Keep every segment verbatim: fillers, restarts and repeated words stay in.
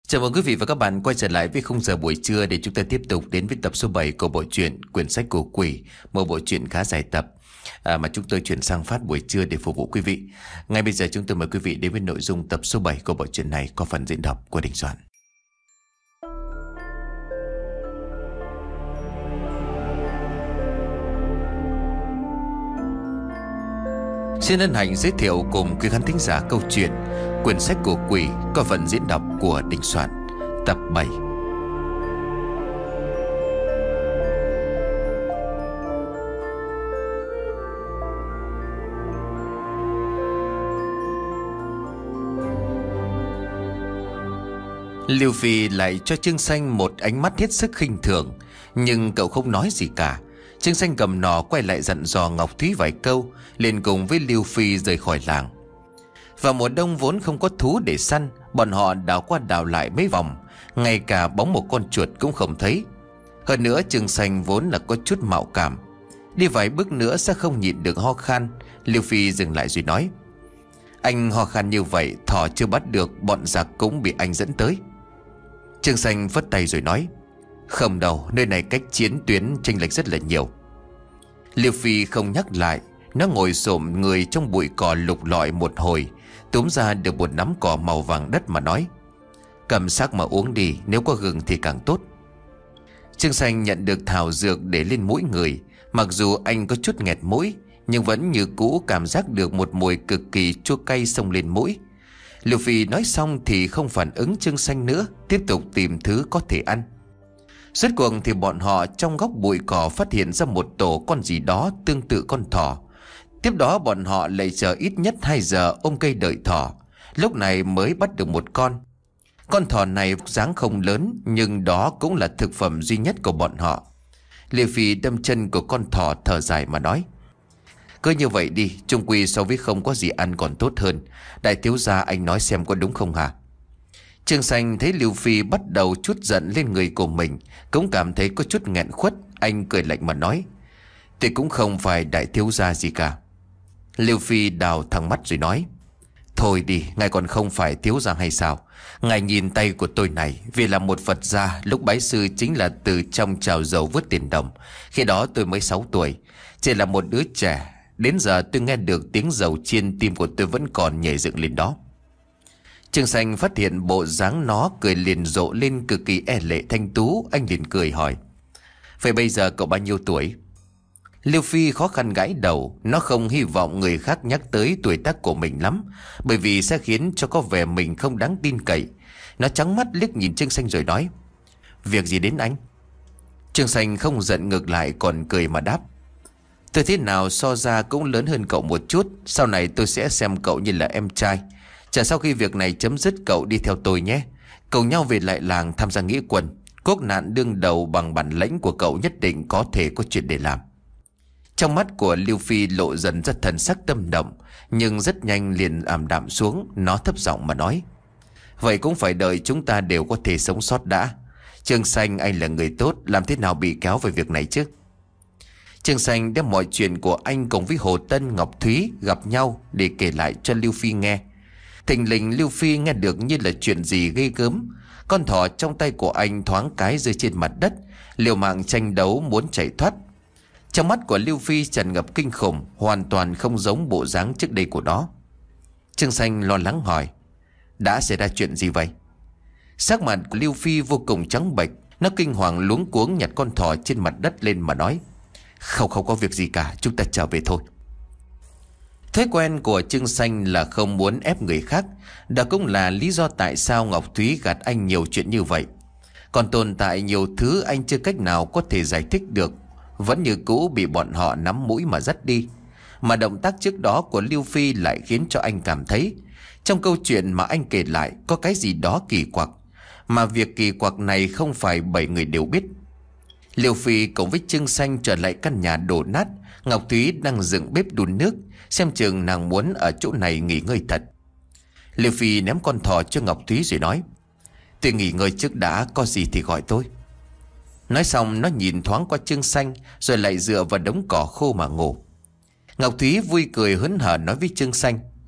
Chào mừng quý vị và các bạn quay trở lại với khung giờ buổi trưa để chúng ta tiếp tục đến với tập số bảy của bộ truyện Quyển sách của quỷ, một bộ truyện khá dài tập à, mà chúng tôi chuyển sang phát buổi trưa để phục vụ quý vị. Ngay bây giờ chúng tôi mời quý vị đến với nội dung tập số bảy của bộ truyện này có phần diễn đọc của Đình Soạn. Xin hân hạnh giới thiệu cùng quý khán thính giả câu chuyện Quyển sách của quỷ có phần diễn đọc của Đình Soạn, tập bảy. Lưu Phi lại cho Trương Xanh một ánh mắt hết sức khinh thường, nhưng cậu không nói gì cả. Trương Xanh cầm nỏ quay lại dặn dò Ngọc Thúy vài câu, liền cùng với Lưu Phi rời khỏi làng. Vào mùa đông vốn không có thú để săn, bọn họ đào qua đào lại mấy vòng, ngay cả bóng một con chuột cũng không thấy. Hơn nữa Trương Xanh vốn là có chút mạo cảm, đi vài bước nữa sẽ không nhịn được ho khan. Lưu Phi dừng lại rồi nói: "Anh ho khan như vậy, thỏ chưa bắt được, bọn giặc cũng bị anh dẫn tới." Trương Xanh vất tay rồi nói: "Không đâu, nơi này cách chiến tuyến chênh lệch rất là nhiều." Lưu Phi không nhắc lại, nó ngồi xổm người trong bụi cỏ lục lọi một hồi, túm ra được một nắm cỏ màu vàng đất mà nói: "Cầm xác mà uống đi, nếu có gừng thì càng tốt." Trương Xanh nhận được thảo dược để lên mũi người, mặc dù anh có chút nghẹt mũi, nhưng vẫn như cũ cảm giác được một mùi cực kỳ chua cay xông lên mũi. Lưu Phi nói xong thì không phản ứng Trương Xanh nữa, tiếp tục tìm thứ có thể ăn. Rốt cuộc thì bọn họ trong góc bụi cỏ phát hiện ra một tổ con gì đó tương tự con thỏ. Tiếp đó bọn họ lại chờ ít nhất hai giờ ôm cây đợi thỏ, lúc này mới bắt được một con. Con thỏ này dáng không lớn, nhưng đó cũng là thực phẩm duy nhất của bọn họ. Liêu Phi đâm chân của con thỏ thở dài mà nói: "Cứ như vậy đi, chung quy so với không có gì ăn còn tốt hơn. Đại thiếu gia, anh nói xem có đúng không hả?" Trương Xanh thấy Lưu Phi bắt đầu chút giận lên người của mình, cũng cảm thấy có chút nghẹn khuất. Anh cười lạnh mà nói: "Tôi cũng không phải đại thiếu gia gì cả." Lưu Phi đào thẳng mắt rồi nói: "Thôi đi, ngài còn không phải thiếu gia hay sao? Ngài nhìn tay của tôi này, vì là một Phật gia, lúc bái sư chính là từ trong chảo dầu vớt tiền đồng. Khi đó tôi mới sáu tuổi, chỉ là một đứa trẻ. Đến giờ tôi nghe được tiếng dầu chiên, tim của tôi vẫn còn nhảy dựng lên đó." Trương Xanh phát hiện bộ dáng nó cười liền rộ lên cực kỳ e lệ thanh tú. Anh liền cười hỏi: "Vậy bây giờ cậu bao nhiêu tuổi?" Lưu Phi khó khăn gãi đầu. Nó không hy vọng người khác nhắc tới tuổi tác của mình lắm, bởi vì sẽ khiến cho có vẻ mình không đáng tin cậy. Nó trắng mắt liếc nhìn Trương Xanh rồi nói: "Việc gì đến anh?" Trương Xanh không giận, ngược lại còn cười mà đáp: "Tôi thế nào so ra cũng lớn hơn cậu một chút. Sau này tôi sẽ xem cậu như là em trai. Chả sau khi việc này chấm dứt, cậu đi theo tôi nhé. Cùng nhau về lại làng tham gia nghĩa quân. Quốc nạn đương đầu bằng bản lĩnh của cậu nhất định có thể có chuyện để làm." Trong mắt của Lưu Phi lộ dần ra thần sắc tâm động, nhưng rất nhanh liền ảm đạm xuống. Nó thấp giọng mà nói: "Vậy cũng phải đợi chúng ta đều có thể sống sót đã. Trương Xanh, anh là người tốt, làm thế nào bị kéo về việc này chứ?" Trương Xanh đem mọi chuyện của anh cùng với Hồ Tân, Ngọc Thúy gặp nhau để kể lại cho Lưu Phi nghe. Thình lình Lưu Phi nghe được như là chuyện gì ghê gớm. Con thỏ trong tay của anh thoáng cái rơi trên mặt đất, liều mạng tranh đấu muốn chạy thoát. Trong mắt của Lưu Phi tràn ngập kinh khủng, hoàn toàn không giống bộ dáng trước đây của nó. Trương Xanh lo lắng hỏi: "Đã xảy ra chuyện gì vậy?" Sắc mặt của Lưu Phi vô cùng trắng bệch. Nó kinh hoàng luống cuống nhặt con thỏ trên mặt đất lên mà nói: Không không có việc gì cả, chúng ta trở về thôi." Thói quen của Trương Xanh là không muốn ép người khác. Đó cũng là lý do tại sao Ngọc Thúy gạt anh nhiều chuyện như vậy. Còn tồn tại nhiều thứ anh chưa cách nào có thể giải thích được, vẫn như cũ bị bọn họ nắm mũi mà dắt đi. Mà động tác trước đó của Lưu Phi lại khiến cho anh cảm thấy trong câu chuyện mà anh kể lại có cái gì đó kỳ quặc. Mà việc kỳ quặc này không phải bảy người đều biết. Lưu Phi cùng với Trương Xanh trở lại căn nhà đổ nát. Ngọc Thúy đang dựng bếp đun nước, xem chừng nàng muốn ở chỗ này nghỉ ngơi thật. Lưu Phi ném con thỏ cho Ngọc Thúy rồi nói: "Tôi nghỉ ngơi trước đã, có gì thì gọi tôi." Nói xong nó nhìn thoáng qua Trương Xanh, rồi lại dựa vào đống cỏ khô mà ngủ. Ngọc Thúy vui cười hớn hở nói với Trương Xanh: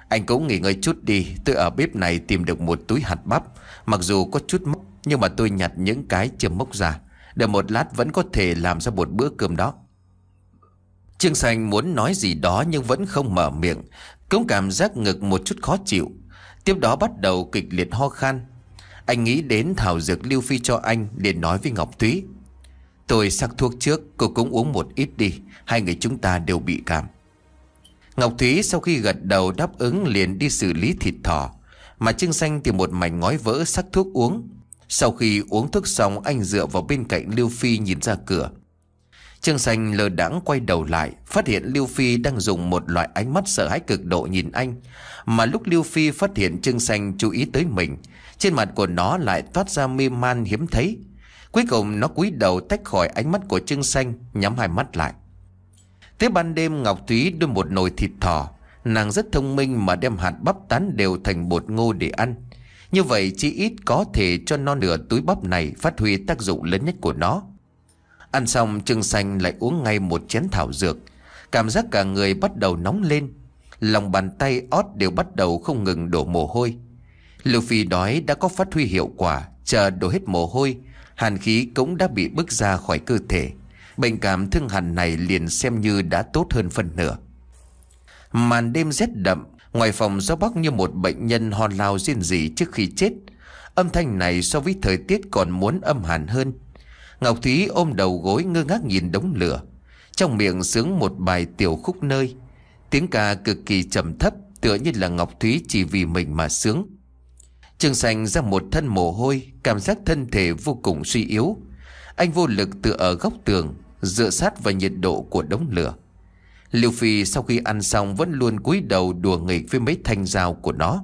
Anh cũng nghỉ ngơi chút đi. Tôi ở bếp này tìm được một túi hạt bắp. Mặc dù có chút mốc, nhưng mà tôi nhặt những cái chưa mốc ra. Đợi một lát vẫn có thể làm ra một bữa cơm đó. Trương Xanh muốn nói gì đó nhưng vẫn không mở miệng. Cũng cảm giác ngực một chút khó chịu. Tiếp đó bắt đầu kịch liệt ho khan. Anh nghĩ đến thảo dược Lưu Phi cho anh, liền nói với Ngọc Thúy: tôi sắc thuốc trước, cô cũng uống một ít đi. Hai người chúng ta đều bị cảm. Ngọc Thúy sau khi gật đầu đáp ứng liền đi xử lý thịt thỏ. Mà Trương Xanh thì một mảnh ngói vỡ sắc thuốc uống. Sau khi uống thuốc xong, anh dựa vào bên cạnh Lưu Phi nhìn ra cửa. Trương Xanh lơ đãng quay đầu lại, phát hiện Lưu Phi đang dùng một loại ánh mắt sợ hãi cực độ nhìn anh. Mà lúc Lưu Phi phát hiện Trương Xanh chú ý tới mình, trên mặt của nó lại toát ra mê man hiếm thấy. Cuối cùng nó cúi đầu tách khỏi ánh mắt của Trương Xanh, nhắm hai mắt lại. Tới ban đêm, Ngọc Thúy đưa một nồi thịt thỏ. Nàng rất thông minh mà đem hạt bắp tán đều thành bột ngô để ăn. Như vậy chỉ ít có thể cho non nửa túi bắp này phát huy tác dụng lớn nhất của nó. Ăn xong, Trương Xanh lại uống ngay một chén thảo dược. Cảm giác cả người bắt đầu nóng lên. Lòng bàn tay ót đều bắt đầu không ngừng đổ mồ hôi. Lưu Phi đói đã có phát huy hiệu quả. Chờ đổ hết mồ hôi, hàn khí cũng đã bị bức ra khỏi cơ thể. Bệnh cảm thương hàn này liền xem như đã tốt hơn phân nửa. Màn đêm rét đậm, ngoài phòng gió bắc như một bệnh nhân ho lao rên rỉ trước khi chết. Âm thanh này so với thời tiết còn muốn âm hàn hơn. Ngọc Thúy ôm đầu gối ngơ ngác nhìn đống lửa, trong miệng sướng một bài tiểu khúc nơi. Tiếng ca cực kỳ trầm thấp, tựa như là Ngọc Thúy chỉ vì mình mà sướng. Trương Xanh ra một thân mồ hôi, cảm giác thân thể vô cùng suy yếu. Anh vô lực tựa ở góc tường, dựa sát vào nhiệt độ của đống lửa. Lưu Phi sau khi ăn xong vẫn luôn cúi đầu đùa nghịch với mấy thanh dao của nó.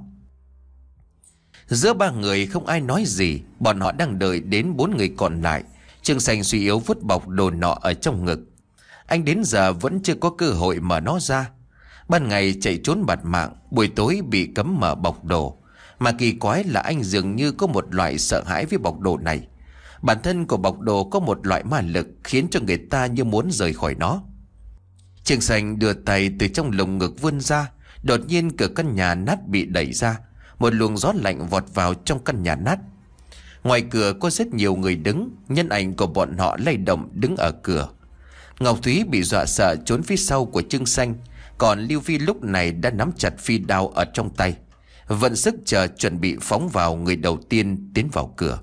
Giữa ba người không ai nói gì. Bọn họ đang đợi đến bốn người còn lại. Trương Xanh suy yếu vứt bọc đồ nọ ở trong ngực. Anh đến giờ vẫn chưa có cơ hội mở nó ra. Ban ngày chạy trốn bạt mạng, buổi tối bị cấm mở bọc đồ. Mà kỳ quái là anh dường như có một loại sợ hãi với bọc đồ này. Bản thân của bọc đồ có một loại ma lực khiến cho người ta như muốn rời khỏi nó. Trương Xanh đưa tay từ trong lồng ngực vươn ra. Đột nhiên cửa căn nhà nát bị đẩy ra. Một luồng gió lạnh vọt vào trong căn nhà nát. Ngoài cửa có rất nhiều người đứng. Nhân ảnh của bọn họ lay động đứng ở cửa. Ngọc Thúy bị dọa sợ trốn phía sau của Trương Xanh. Còn Lưu Phi lúc này đã nắm chặt phi đao ở trong tay, vận sức chờ chuẩn bị phóng vào người đầu tiên tiến vào cửa.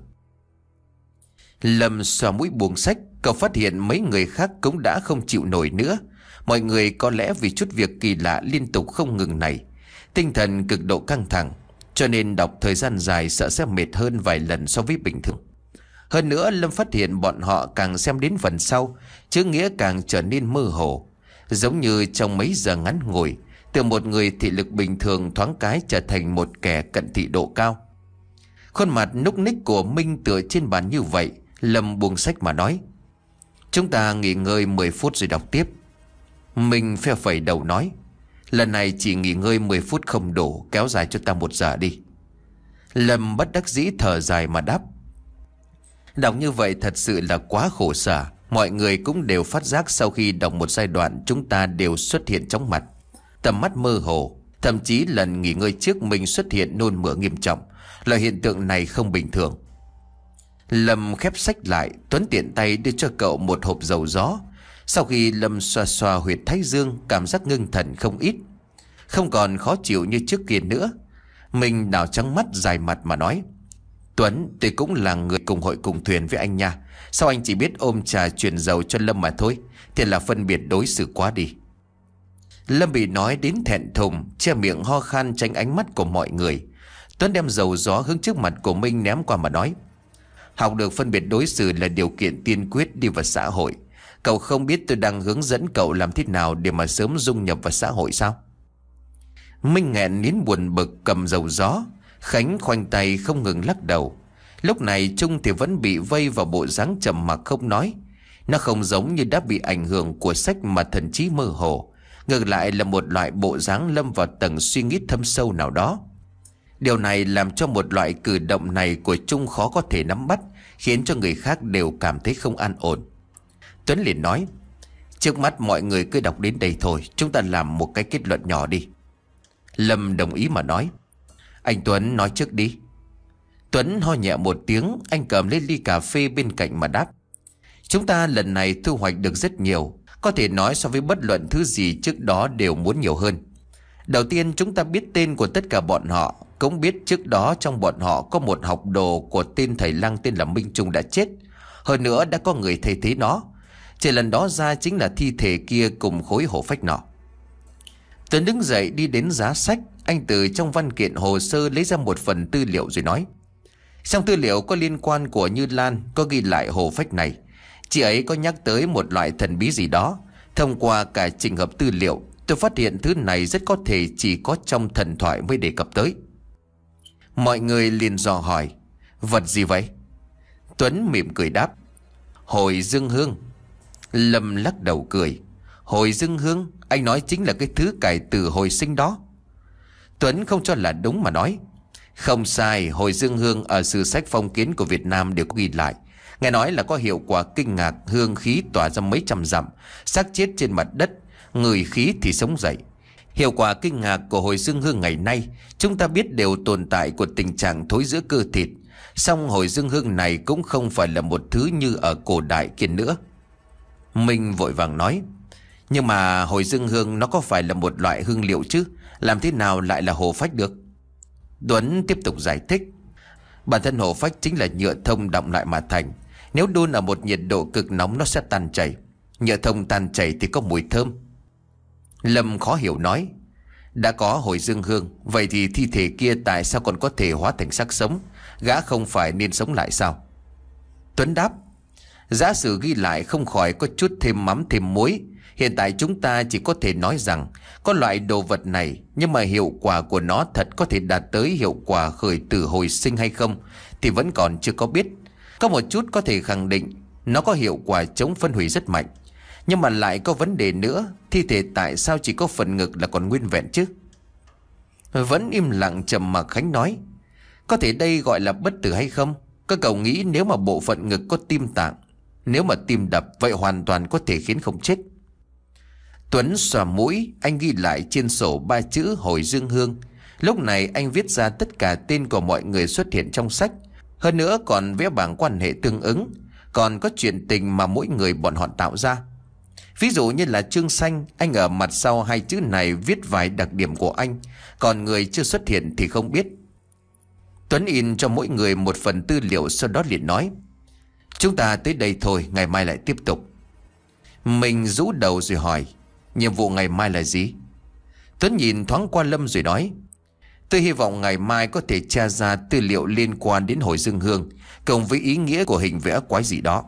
Lâm xoa mũi buông sách. Cậu phát hiện mấy người khác cũng đã không chịu nổi nữa. Mọi người có lẽ vì chút việc kỳ lạ liên tục không ngừng này, tinh thần cực độ căng thẳng, cho nên đọc thời gian dài sợ sẽ mệt hơn vài lần so với bình thường. Hơn nữa Lâm phát hiện bọn họ càng xem đến phần sau, chữ nghĩa càng trở nên mơ hồ. Giống như trong mấy giờ ngắn ngủi, từ một người thị lực bình thường thoáng cái trở thành một kẻ cận thị độ cao. Khuôn mặt núc ních của Minh tựa trên bàn như vậy. Lâm buông sách mà nói: chúng ta nghỉ ngơi mười phút rồi đọc tiếp. Minh phe phẩy đầu nói: lần này chỉ nghỉ ngơi mười phút không đủ, kéo dài cho ta một giờ đi. Lâm bất đắc dĩ thở dài mà đáp: đọc như vậy thật sự là quá khổ sở. Mọi người cũng đều phát giác sau khi đọc một giai đoạn chúng ta đều xuất hiện chóng mặt, tầm mắt mơ hồ. Thậm chí lần nghỉ ngơi trước mình xuất hiện nôn mửa nghiêm trọng. Loại hiện tượng này không bình thường. Lâm khép sách lại, Tuấn tiện tay đưa cho cậu một hộp dầu gió. Sau khi Lâm xoa xoa huyệt thái dương, cảm giác ngưng thần không ít, không còn khó chịu như trước kia nữa. Mình đảo trắng mắt dài mặt mà nói: Tuấn, tôi cũng là người cùng hội cùng thuyền với anh nha. Sao anh chỉ biết ôm trà truyền dầu cho Lâm mà thôi? Thì là phân biệt đối xử quá đi. Lâm bị nói đến thẹn thùng, che miệng ho khan tránh ánh mắt của mọi người. Tuấn đem dầu gió hướng trước mặt của Minh ném qua mà nói: học được phân biệt đối xử là điều kiện tiên quyết đi vào xã hội. Cậu không biết tôi đang hướng dẫn cậu làm thế nào để mà sớm dung nhập vào xã hội sao? Minh nghẹn nín buồn bực cầm dầu gió. Khánh khoanh tay không ngừng lắc đầu. Lúc này Trung thì vẫn bị vây vào bộ dáng trầm mặc không nói. Nó không giống như đã bị ảnh hưởng của sách mà thần trí mơ hồ. Ngược lại là một loại bộ dáng lâm vào tầng suy nghĩ thâm sâu nào đó. Điều này làm cho một loại cử động này của Trung khó có thể nắm bắt, khiến cho người khác đều cảm thấy không an ổn. Tuấn liền nói: trước mắt mọi người cứ đọc đến đây thôi, chúng ta làm một cái kết luận nhỏ đi. Lâm đồng ý mà nói. Anh Tuấn nói trước đi. Tuấn ho nhẹ một tiếng, anh cầm lên ly cà phê bên cạnh mà đáp. Chúng ta lần này thu hoạch được rất nhiều, có thể nói so với bất luận thứ gì trước đó đều muốn nhiều hơn. Đầu tiên chúng ta biết tên của tất cả bọn họ, cũng biết trước đó trong bọn họ có một học đồ của tên thầy Lăng tên là Minh Trung đã chết. Hơn nữa đã có người thay thế nó. Chỉ lần đó ra chính là thi thể kia cùng khối hổ phách nọ. Tuấn đứng dậy đi đến giá sách. Anh từ trong văn kiện hồ sơ lấy ra một phần tư liệu rồi nói. Trong tư liệu có liên quan của Như Lan, có ghi lại hổ phách này. Chị ấy có nhắc tới một loại thần bí gì đó. Thông qua cả trình hợp tư liệu, tôi phát hiện thứ này rất có thể chỉ có trong thần thoại mới đề cập tới. Mọi người liền dò hỏi, vật gì vậy? Tuấn mỉm cười đáp, hồi dương hương. Lâm lắc đầu cười, hồi dương hương, anh nói chính là cái thứ cải tử hồi sinh đó. Tuấn không cho là đúng mà nói, không sai, hồi dương hương ở sử sách phong kiến của Việt Nam đều có ghi lại. Nghe nói là có hiệu quả kinh ngạc, hương khí tỏa ra mấy trăm dặm, xác chết trên mặt đất, người khí thì sống dậy. Hiệu quả kinh ngạc của hồi dương hương ngày nay chúng ta biết đều tồn tại của tình trạng thối rữa cơ thịt. Song hồi dương hương này cũng không phải là một thứ như ở cổ đại kia nữa. Minh vội vàng nói, nhưng mà hồi dương hương nó có phải là một loại hương liệu chứ? Làm thế nào lại là hồ phách được? Tuấn tiếp tục giải thích, bản thân hồ phách chính là nhựa thông đọng lại mà thành. Nếu đun ở một nhiệt độ cực nóng nó sẽ tan chảy. Nhựa thông tan chảy thì có mùi thơm. Lâm khó hiểu nói, đã có hồi dương hương, vậy thì thi thể kia tại sao còn có thể hóa thành xác sống? Gã không phải nên sống lại sao? Tuấn đáp, giả sử ghi lại không khỏi có chút thêm mắm thêm muối. Hiện tại chúng ta chỉ có thể nói rằng có loại đồ vật này, nhưng mà hiệu quả của nó thật có thể đạt tới hiệu quả khởi tử hồi sinh hay không thì vẫn còn chưa có biết. Có một chút có thể khẳng định nó có hiệu quả chống phân hủy rất mạnh. Nhưng mà lại có vấn đề nữa, thi thể tại sao chỉ có phần ngực là còn nguyên vẹn chứ? Vẫn im lặng trầm mặc Khánh nói, có thể đây gọi là bất tử hay không? Các cậu nghĩ nếu mà bộ phận ngực có tim tạng, nếu mà tim đập, vậy hoàn toàn có thể khiến không chết. Tuấn xòa mũi, anh ghi lại trên sổ ba chữ hồi dương hương. Lúc này anh viết ra tất cả tên của mọi người xuất hiện trong sách. Hơn nữa còn vẽ bảng quan hệ tương ứng. Còn có chuyện tình mà mỗi người bọn họ tạo ra. Ví dụ như là Trương Xanh, anh ở mặt sau hai chữ này viết vài đặc điểm của anh. Còn người chưa xuất hiện thì không biết. Tuấn in cho mỗi người một phần tư liệu, sau đó liền nói, chúng ta tới đây thôi, ngày mai lại tiếp tục. Mình rũ đầu rồi hỏi, nhiệm vụ ngày mai là gì? Tuấn nhìn thoáng qua Lâm rồi nói, tôi hy vọng ngày mai có thể tra ra tư liệu liên quan đến hồi dương hương, cộng với ý nghĩa của hình vẽ quái gì đó.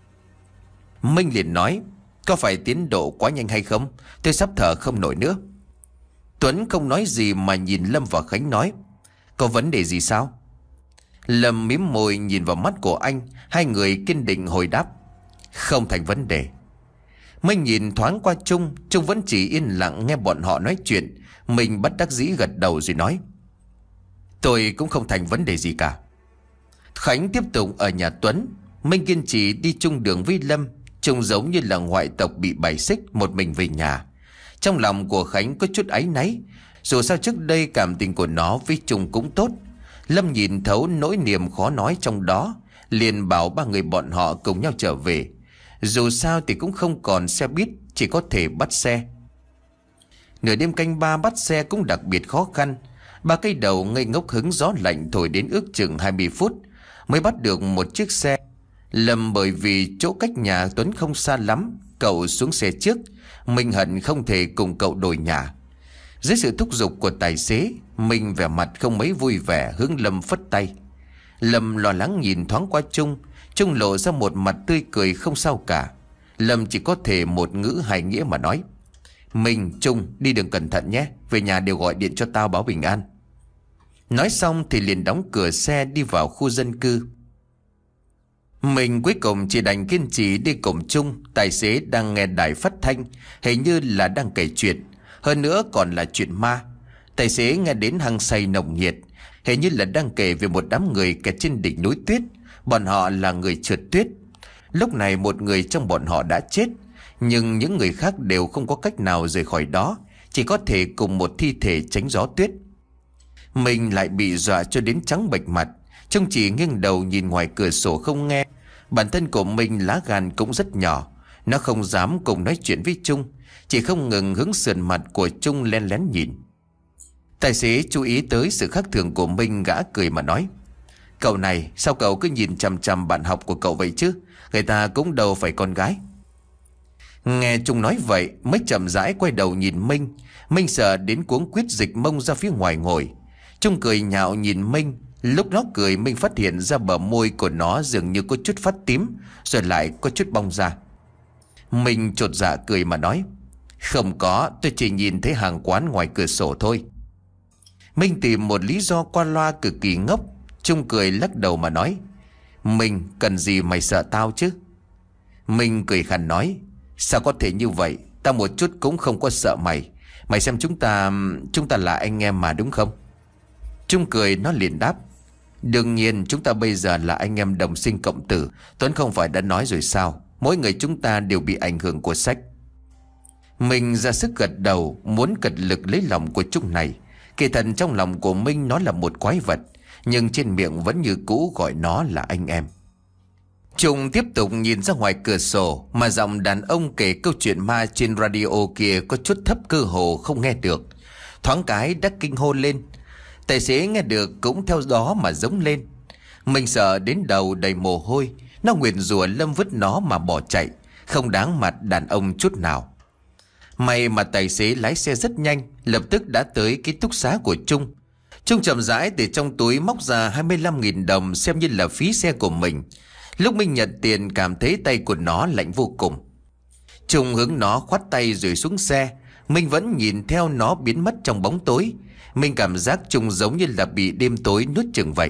Minh liền nói, có phải tiến độ quá nhanh hay không? Tôi sắp thở không nổi nữa. Tuấn không nói gì mà nhìn Lâm và Khánh nói, có vấn đề gì sao? Lâm mím môi nhìn vào mắt của anh. Hai người kiên định hồi đáp, không thành vấn đề. Minh nhìn thoáng qua Trung. Trung vẫn chỉ yên lặng nghe bọn họ nói chuyện. Mình bất đắc dĩ gật đầu rồi nói, tôi cũng không thành vấn đề gì cả. Khánh tiếp tục ở nhà Tuấn. Minh kiên trì đi chung đường với Lâm. Trông giống như là ngoại tộc bị bày xích, một mình về nhà. Trong lòng của Khánh có chút áy náy. Dù sao trước đây cảm tình của nó với Trung cũng tốt. Lâm nhìn thấu nỗi niềm khó nói trong đó, liền bảo ba người bọn họ cùng nhau trở về. Dù sao thì cũng không còn xe buýt, chỉ có thể bắt xe. Nửa đêm canh ba bắt xe cũng đặc biệt khó khăn. Ba cây đầu ngây ngốc hứng gió lạnh thổi đến ước chừng hai mươi phút mới bắt được một chiếc xe. Lâm bởi vì chỗ cách nhà Tuấn không xa lắm, cậu xuống xe trước. Mình hận không thể cùng cậu đổi nhà. Dưới sự thúc giục của tài xế, mình vẻ mặt không mấy vui vẻ hướng Lâm phất tay. Lâm lo lắng nhìn thoáng qua Trung. Trung lộ ra một mặt tươi cười không sao cả. Lâm chỉ có thể một ngữ hai nghĩa mà nói, mình, Trung, đi đường cẩn thận nhé, về nhà đều gọi điện cho tao báo bình an. Nói xong thì liền đóng cửa xe đi vào khu dân cư. Mình cuối cùng chỉ đành kiên trì đi cùng Trung. Tài xế đang nghe đài phát thanh, hình như là đang kể chuyện. Hơn nữa còn là chuyện ma. Tài xế nghe đến hăng say nồng nhiệt, hình như là đang kể về một đám người kẹt trên đỉnh núi tuyết. Bọn họ là người trượt tuyết. Lúc này một người trong bọn họ đã chết, nhưng những người khác đều không có cách nào rời khỏi đó. chỉ có thể cùng một thi thể tránh gió tuyết. Mình lại bị dọa cho đến trắng bệch mặt, trông chỉ nghiêng đầu nhìn ngoài cửa sổ không nghe. Bản thân của mình lá gan cũng rất nhỏ, nó không dám cùng nói chuyện với Trung, chỉ không ngừng hướng sườn mặt của Trung len lén nhìn. Tài xế chú ý tới sự khác thường của Minh, gã cười mà nói: "Cậu này, sao cậu cứ nhìn chằm chằm bạn học của cậu vậy chứ? Người ta cũng đâu phải con gái." Nghe Trung nói vậy mới chậm rãi quay đầu nhìn Minh. Minh sợ đến cuống quýt dịch mông ra phía ngoài ngồi. Trung cười nhạo nhìn Minh. Lúc nó cười, Minh phát hiện ra bờ môi của nó dường như có chút phát tím, rồi lại có chút bong ra. Minh chột dạ cười mà nói: "Không có, tôi chỉ nhìn thấy hàng quán ngoài cửa sổ thôi." Minh tìm một lý do qua loa cực kỳ ngốc. Trung cười lắc đầu mà nói: "Minh, cần gì mày sợ tao chứ?" Minh cười khàn nói: "Sao có thể như vậy? Tao một chút cũng không có sợ mày. Mày xem chúng ta, chúng ta là anh em mà đúng không?" Trung cười nó liền đáp: "Đương nhiên chúng ta bây giờ là anh em đồng sinh cộng tử. Tuấn không phải đã nói rồi sao? Mỗi người chúng ta đều bị ảnh hưởng của sách." Mình ra sức gật đầu, muốn cật lực lấy lòng của Trung này. Kỳ thật trong lòng của Minh nó là một quái vật, nhưng trên miệng vẫn như cũ gọi nó là anh em. Trung tiếp tục nhìn ra ngoài cửa sổ, mà giọng đàn ông kể câu chuyện ma trên radio kia có chút thấp, cơ hồ không nghe được. Thoáng cái đã kinh hô lên. Tài xế nghe được cũng theo đó mà giống lên. Mình sợ đến đầu đầy mồ hôi. Nó nguyền rủa Lâm vứt nó mà bỏ chạy, không đáng mặt đàn ông chút nào. May mà tài xế lái xe rất nhanh, lập tức đã tới ký túc xá của Trung. Trung chậm rãi từ trong túi móc ra hai mươi lăm nghìn đồng xem như là phí xe của mình. Lúc Minh nhận tiền cảm thấy tay của nó lạnh vô cùng. Trung hướng nó khoát tay rồi xuống xe. Minh vẫn nhìn theo nó biến mất trong bóng tối. Minh cảm giác Trung giống như là bị đêm tối nuốt chửng vậy.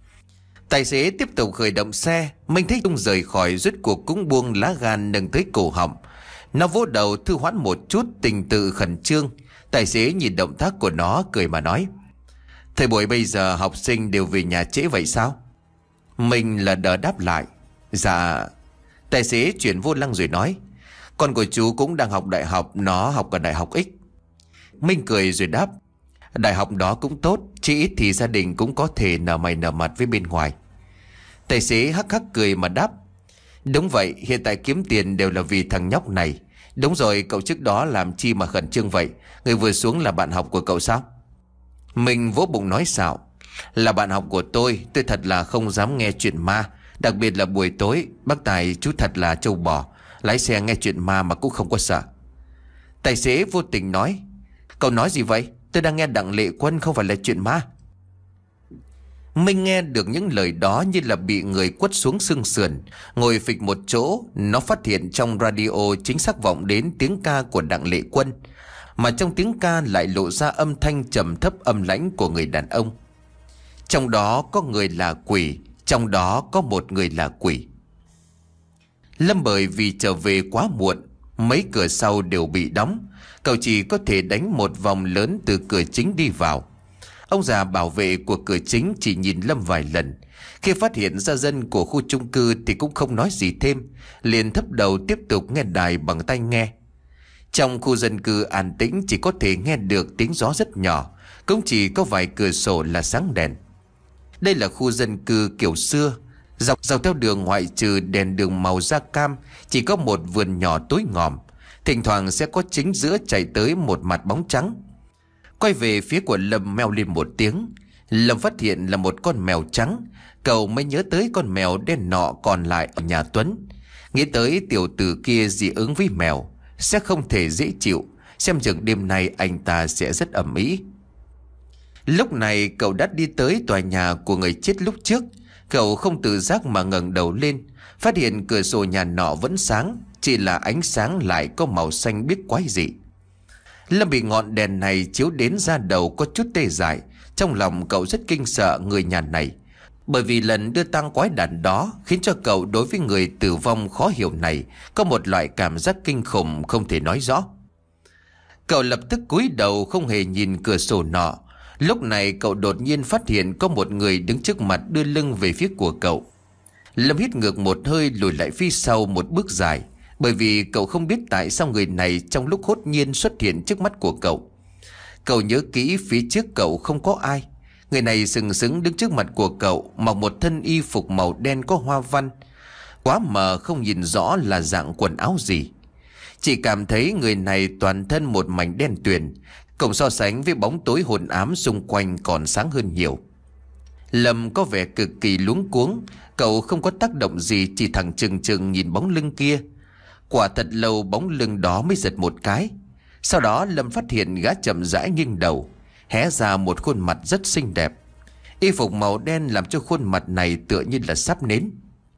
Tài xế tiếp tục khởi động xe. Minh thấy Trung rời khỏi, rốt cuộc cũng buông lá gan nâng tới cổ họng. Nó vỗ đầu thư hoãn một chút, tình tự khẩn trương. Tài xế nhìn động tác của nó cười mà nói: "Thời buổi bây giờ học sinh đều về nhà trễ vậy sao?" Mình là đờ đáp lại: "Dạ." Tài xế chuyển vô lăng rồi nói: "Con của chú cũng đang học đại học, nó học ở đại học X." Minh cười rồi đáp: "Đại học đó cũng tốt, chỉ ít thì gia đình cũng có thể nở mày nở mặt với bên ngoài." Tài xế hắc hắc cười mà đáp: "Đúng vậy, hiện tại kiếm tiền đều là vì thằng nhóc này." "Đúng rồi, cậu trước đó làm chi mà khẩn trương vậy? Người vừa xuống là bạn học của cậu sao?" Mình vỗ bụng nói xạo: "Là bạn học của tôi, tôi thật là không dám nghe chuyện ma. Đặc biệt là buổi tối, bác Tài chú thật là trâu bò, lái xe nghe chuyện ma mà cũng không có sợ." Tài xế vô tình nói: "Cậu nói gì vậy? Tôi đang nghe Đặng Lệ Quân, không phải là chuyện ma." Minh nghe được những lời đó như là bị người quất xuống xương sườn. Ngồi phịch một chỗ, nó phát hiện trong radio chính xác vọng đến tiếng ca của Đặng Lệ Quân, mà trong tiếng ca lại lộ ra âm thanh trầm thấp âm lãnh của người đàn ông. Trong đó có người là quỷ, trong đó có một người là quỷ. Lâm bởi vì trở về quá muộn, mấy cửa sau đều bị đóng. Cậu chỉ có thể đánh một vòng lớn từ cửa chính đi vào. Ông già bảo vệ của cửa chính chỉ nhìn Lâm vài lần. Khi phát hiện ra dân của khu chung cư thì cũng không nói gì thêm, liền thấp đầu tiếp tục nghe đài bằng tai nghe. Trong khu dân cư an tĩnh, chỉ có thể nghe được tiếng gió rất nhỏ, cũng chỉ có vài cửa sổ là sáng đèn. Đây là khu dân cư kiểu xưa. Dọc dọc theo đường ngoại trừ đèn đường màu da cam, chỉ có một vườn nhỏ tối ngòm. Thỉnh thoảng sẽ có chính giữa chạy tới một mặt bóng trắng. Quay về phía của Lâm meo lên một tiếng. Lâm phát hiện là một con mèo trắng. Cậu mới nhớ tới con mèo đen nọ còn lại ở nhà Tuấn. Nghĩ tới tiểu tử kia dị ứng với mèo, sẽ không thể dễ chịu. Xem chừng đêm nay anh ta sẽ rất ầm ĩ. Lúc này cậu đã đi tới tòa nhà của người chết lúc trước. Cậu không tự giác mà ngẩng đầu lên, phát hiện cửa sổ nhà nọ vẫn sáng, chỉ là ánh sáng lại có màu xanh biếc quái dị. Lâm bị ngọn đèn này chiếu đến da đầu có chút tê dại. Trong lòng cậu rất kinh sợ người nhà này, bởi vì lần đưa tang quái đản đó khiến cho cậu đối với người tử vong khó hiểu này có một loại cảm giác kinh khủng không thể nói rõ. Cậu lập tức cúi đầu không hề nhìn cửa sổ nọ. Lúc này cậu đột nhiên phát hiện có một người đứng trước mặt đưa lưng về phía của cậu. Lâm hít ngược một hơi lùi lại phía sau một bước dài, bởi vì cậu không biết tại sao người này trong lúc hốt nhiên xuất hiện trước mắt của cậu. Cậu nhớ kỹ phía trước cậu không có ai. Người này sừng sững đứng trước mặt của cậu, mặc một thân y phục màu đen có hoa văn. Quá mờ không nhìn rõ là dạng quần áo gì. Chỉ cảm thấy người này toàn thân một mảnh đen tuyền, cộng so sánh với bóng tối hồn ám xung quanh còn sáng hơn nhiều. Lâm có vẻ cực kỳ luống cuống. Cậu không có tác động gì, chỉ thẳng chừng chừng nhìn bóng lưng kia. Quả thật lâu bóng lưng đó mới giật một cái. Sau đó Lâm phát hiện gã chậm rãi nghiêng đầu, hé ra một khuôn mặt rất xinh đẹp. Y phục màu đen làm cho khuôn mặt này tựa như là sắp nến.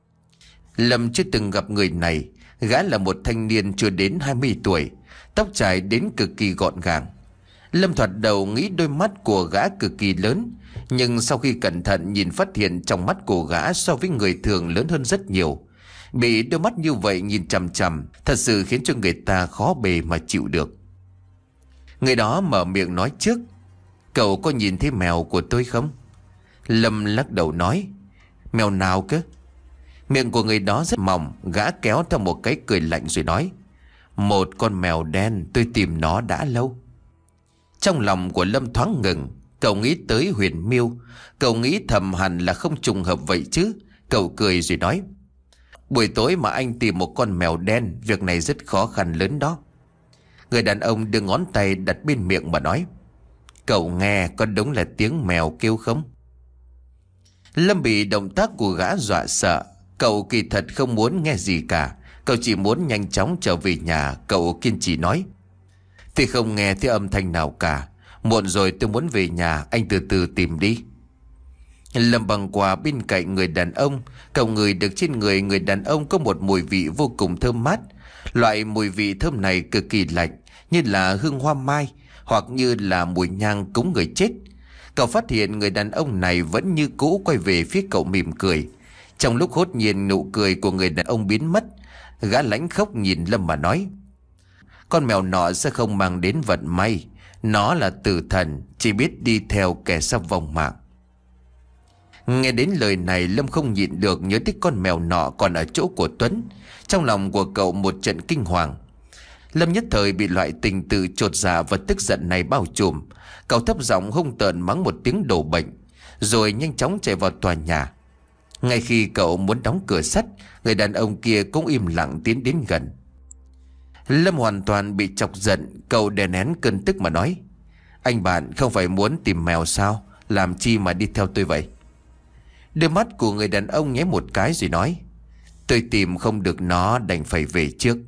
Lâm chưa từng gặp người này. Gã là một thanh niên chưa đến hai mươi tuổi, tóc dài đến cực kỳ gọn gàng. Lâm thoạt đầu nghĩ đôi mắt của gã cực kỳ lớn, nhưng sau khi cẩn thận nhìn phát hiện trong mắt của gã so với người thường lớn hơn rất nhiều. Bị đôi mắt như vậy nhìn chằm chằm, thật sự khiến cho người ta khó bề mà chịu được. Người đó mở miệng nói trước: "Cậu có nhìn thấy mèo của tôi không?" Lâm lắc đầu nói: "Mèo nào cơ?" Miệng của người đó rất mỏng, gã kéo theo một cái cười lạnh rồi nói: "Một con mèo đen, tôi tìm nó đã lâu." Trong lòng của Lâm thoáng ngừng. Cậu nghĩ tới Huyền Miêu. Cậu nghĩ thầm hẳn là không trùng hợp vậy chứ. Cậu cười rồi nói: "Buổi tối mà anh tìm một con mèo đen, việc này rất khó khăn lớn đó." Người đàn ông đưa ngón tay đặt bên miệng mà nói: "Cậu nghe có đúng là tiếng mèo kêu không?" Lâm bị động tác của gã dọa sợ. Cậu kỳ thật không muốn nghe gì cả. Cậu chỉ muốn nhanh chóng trở về nhà. Cậu kiên trì nói: "Thì không nghe thấy âm thanh nào cả. Muộn rồi, tôi muốn về nhà, anh từ từ tìm đi." Lâm băng qua bên cạnh người đàn ông. Cậu ngửi được trên người người đàn ông có một mùi vị vô cùng thơm mát. Loại mùi vị thơm này cực kỳ lạnh, như là hương hoa mai, hoặc như là mùi nhang cúng người chết. Cậu phát hiện người đàn ông này vẫn như cũ quay về phía cậu mỉm cười. Trong lúc hốt nhiên nụ cười của người đàn ông biến mất, gã lãnh khốc nhìn Lâm mà nói: "Con mèo nọ sẽ không mang đến vận may. Nó là tử thần, chỉ biết đi theo kẻ sắp vong mạng." Nghe đến lời này, Lâm không nhịn được nhớ tới con mèo nọ còn ở chỗ của Tuấn. Trong lòng của cậu một trận kinh hoàng. Lâm nhất thời bị loại tình tự chột dạ và tức giận này bao trùm. Cậu thấp giọng hung tợn mắng một tiếng đổ bệnh, rồi nhanh chóng chạy vào tòa nhà. Ngay khi cậu muốn đóng cửa sắt, người đàn ông kia cũng im lặng tiến đến gần. Lâm hoàn toàn bị chọc giận. Cậu đè nén cơn tức mà nói: "Anh bạn không phải muốn tìm mèo sao? Làm chi mà đi theo tôi vậy?" Đôi mắt của người đàn ông nháy một cái rồi nói: "Tôi tìm không được nó, đành phải về trước."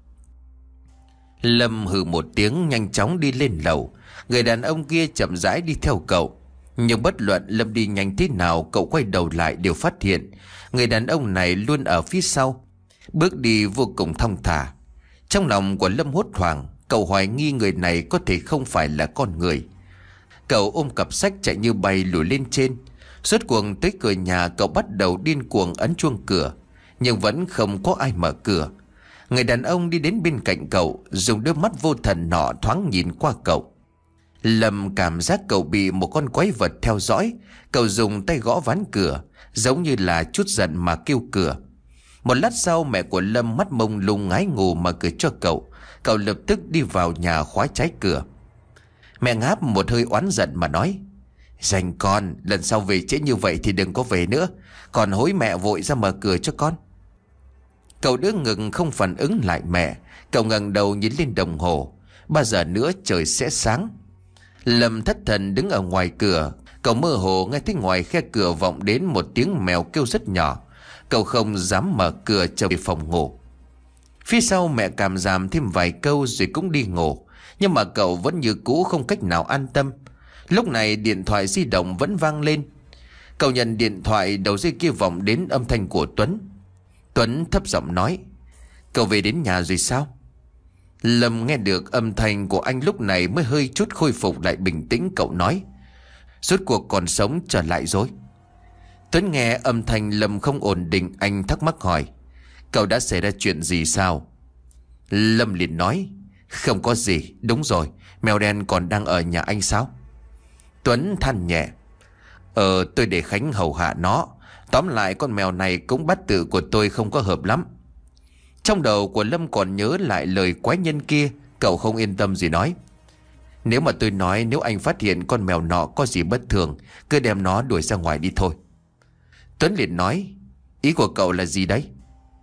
Lâm hừ một tiếng, nhanh chóng đi lên lầu. Người đàn ông kia chậm rãi đi theo cậu. Nhưng bất luận Lâm đi nhanh thế nào, cậu quay đầu lại đều phát hiện người đàn ông này luôn ở phía sau, bước đi vô cùng thong thả. Trong lòng của Lâm hốt hoảng. Cậu hoài nghi người này có thể không phải là con người. Cậu ôm cặp sách chạy như bay lùi lên trên. Rốt cuộc tới cửa nhà, cậu bắt đầu điên cuồng ấn chuông cửa, nhưng vẫn không có ai mở cửa. Người đàn ông đi đến bên cạnh cậu, dùng đôi mắt vô thần nọ thoáng nhìn qua cậu. Lâm cảm giác cậu bị một con quái vật theo dõi. Cậu dùng tay gõ ván cửa, giống như là chút giận mà kêu cửa. Một lát sau, mẹ của Lâm mắt mông lung ngái ngủ mở cửa cho cậu. Cậu lập tức đi vào nhà khóa trái cửa. Mẹ ngáp một hơi oán giận mà nói: "Dành con, lần sau về trễ như vậy thì đừng có về nữa. Còn hối mẹ vội ra mở cửa cho con." Cậu đỡ ngực không phản ứng lại mẹ. Cậu ngẩng đầu nhìn lên đồng hồ. Ba giờ nữa trời sẽ sáng. Lâm thất thần đứng ở ngoài cửa. Cậu mơ hồ nghe thấy ngoài khe cửa vọng đến một tiếng mèo kêu rất nhỏ. Cậu không dám mở cửa trở về phòng ngủ. Phía sau mẹ cảm giảm thêm vài câu rồi cũng đi ngủ. Nhưng mà cậu vẫn như cũ không cách nào an tâm. Lúc này điện thoại di động vẫn vang lên. Cậu nhận điện thoại, đầu dây kia vọng đến âm thanh của Tuấn. Tuấn thấp giọng nói: "Cậu về đến nhà rồi sao?" Lâm nghe được âm thanh của anh lúc này mới hơi chút khôi phục lại bình tĩnh. Cậu nói: "Rốt cuộc còn sống trở lại rồi." Tuấn nghe âm thanh Lâm không ổn định, anh thắc mắc hỏi: "Cậu đã xảy ra chuyện gì sao?" Lâm liền nói: "Không có gì, đúng rồi, mèo đen còn đang ở nhà anh sao?" Tuấn than nhẹ: Ờ tôi để Khánh hầu hạ nó. Tóm lại con mèo này cũng bắt tự của tôi không có hợp lắm." Trong đầu của Lâm còn nhớ lại lời quái nhân kia. Cậu không yên tâm gì nói: Nếu mà tôi nói nếu anh phát hiện con mèo nọ có gì bất thường, cứ đem nó đuổi ra ngoài đi thôi. Tuấn liền nói, ý của cậu là gì đấy?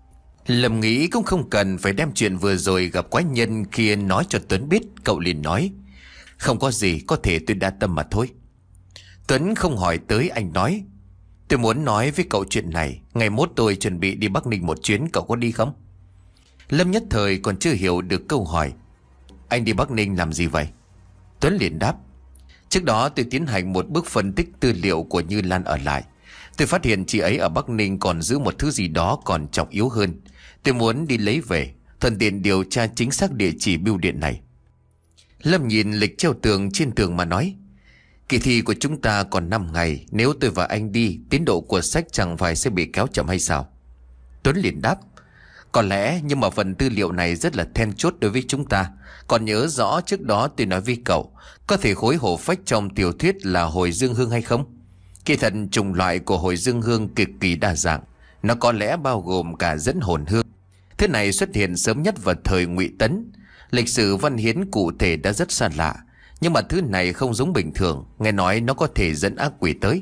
Lâm nghĩ cũng không cần phải đem chuyện vừa rồi gặp quái nhân kia nói cho Tuấn biết. Cậu liền nói, không có gì, có thể tôi đa tâm mà thôi. Tuấn không hỏi tới, anh nói, tôi muốn nói với cậu chuyện này. Ngày mốt tôi chuẩn bị đi Bắc Ninh một chuyến, cậu có đi không? Lâm nhất thời còn chưa hiểu được câu hỏi. Anh đi Bắc Ninh làm gì vậy? Tuấn liền đáp, trước đó tôi tiến hành một bước phân tích tư liệu của Như Lan ở lại. Tôi phát hiện chị ấy ở Bắc Ninh còn giữ một thứ gì đó còn trọng yếu hơn. Tôi muốn đi lấy về, thuận tiện điều tra chính xác địa chỉ bưu điện này. Lâm nhìn lịch treo tường trên tường mà nói, kỳ thi của chúng ta còn năm ngày. Nếu tôi và anh đi, tiến độ của sách chẳng phải sẽ bị kéo chậm hay sao? Tuấn liền đáp, có lẽ, nhưng mà phần tư liệu này rất là then chốt đối với chúng ta. Còn nhớ rõ trước đó tôi nói với cậu, có thể khối hổ phách trong tiểu thuyết là hồi dương hương hay không? Kỳ thật chủng loại của hồi dương hương cực kỳ đa dạng. Nó có lẽ bao gồm cả dẫn hồn hương. Thứ này xuất hiện sớm nhất vào thời Ngụy Tấn. Lịch sử văn hiến cụ thể đã rất xa lạ, nhưng mà thứ này không giống bình thường. Nghe nói nó có thể dẫn ác quỷ tới.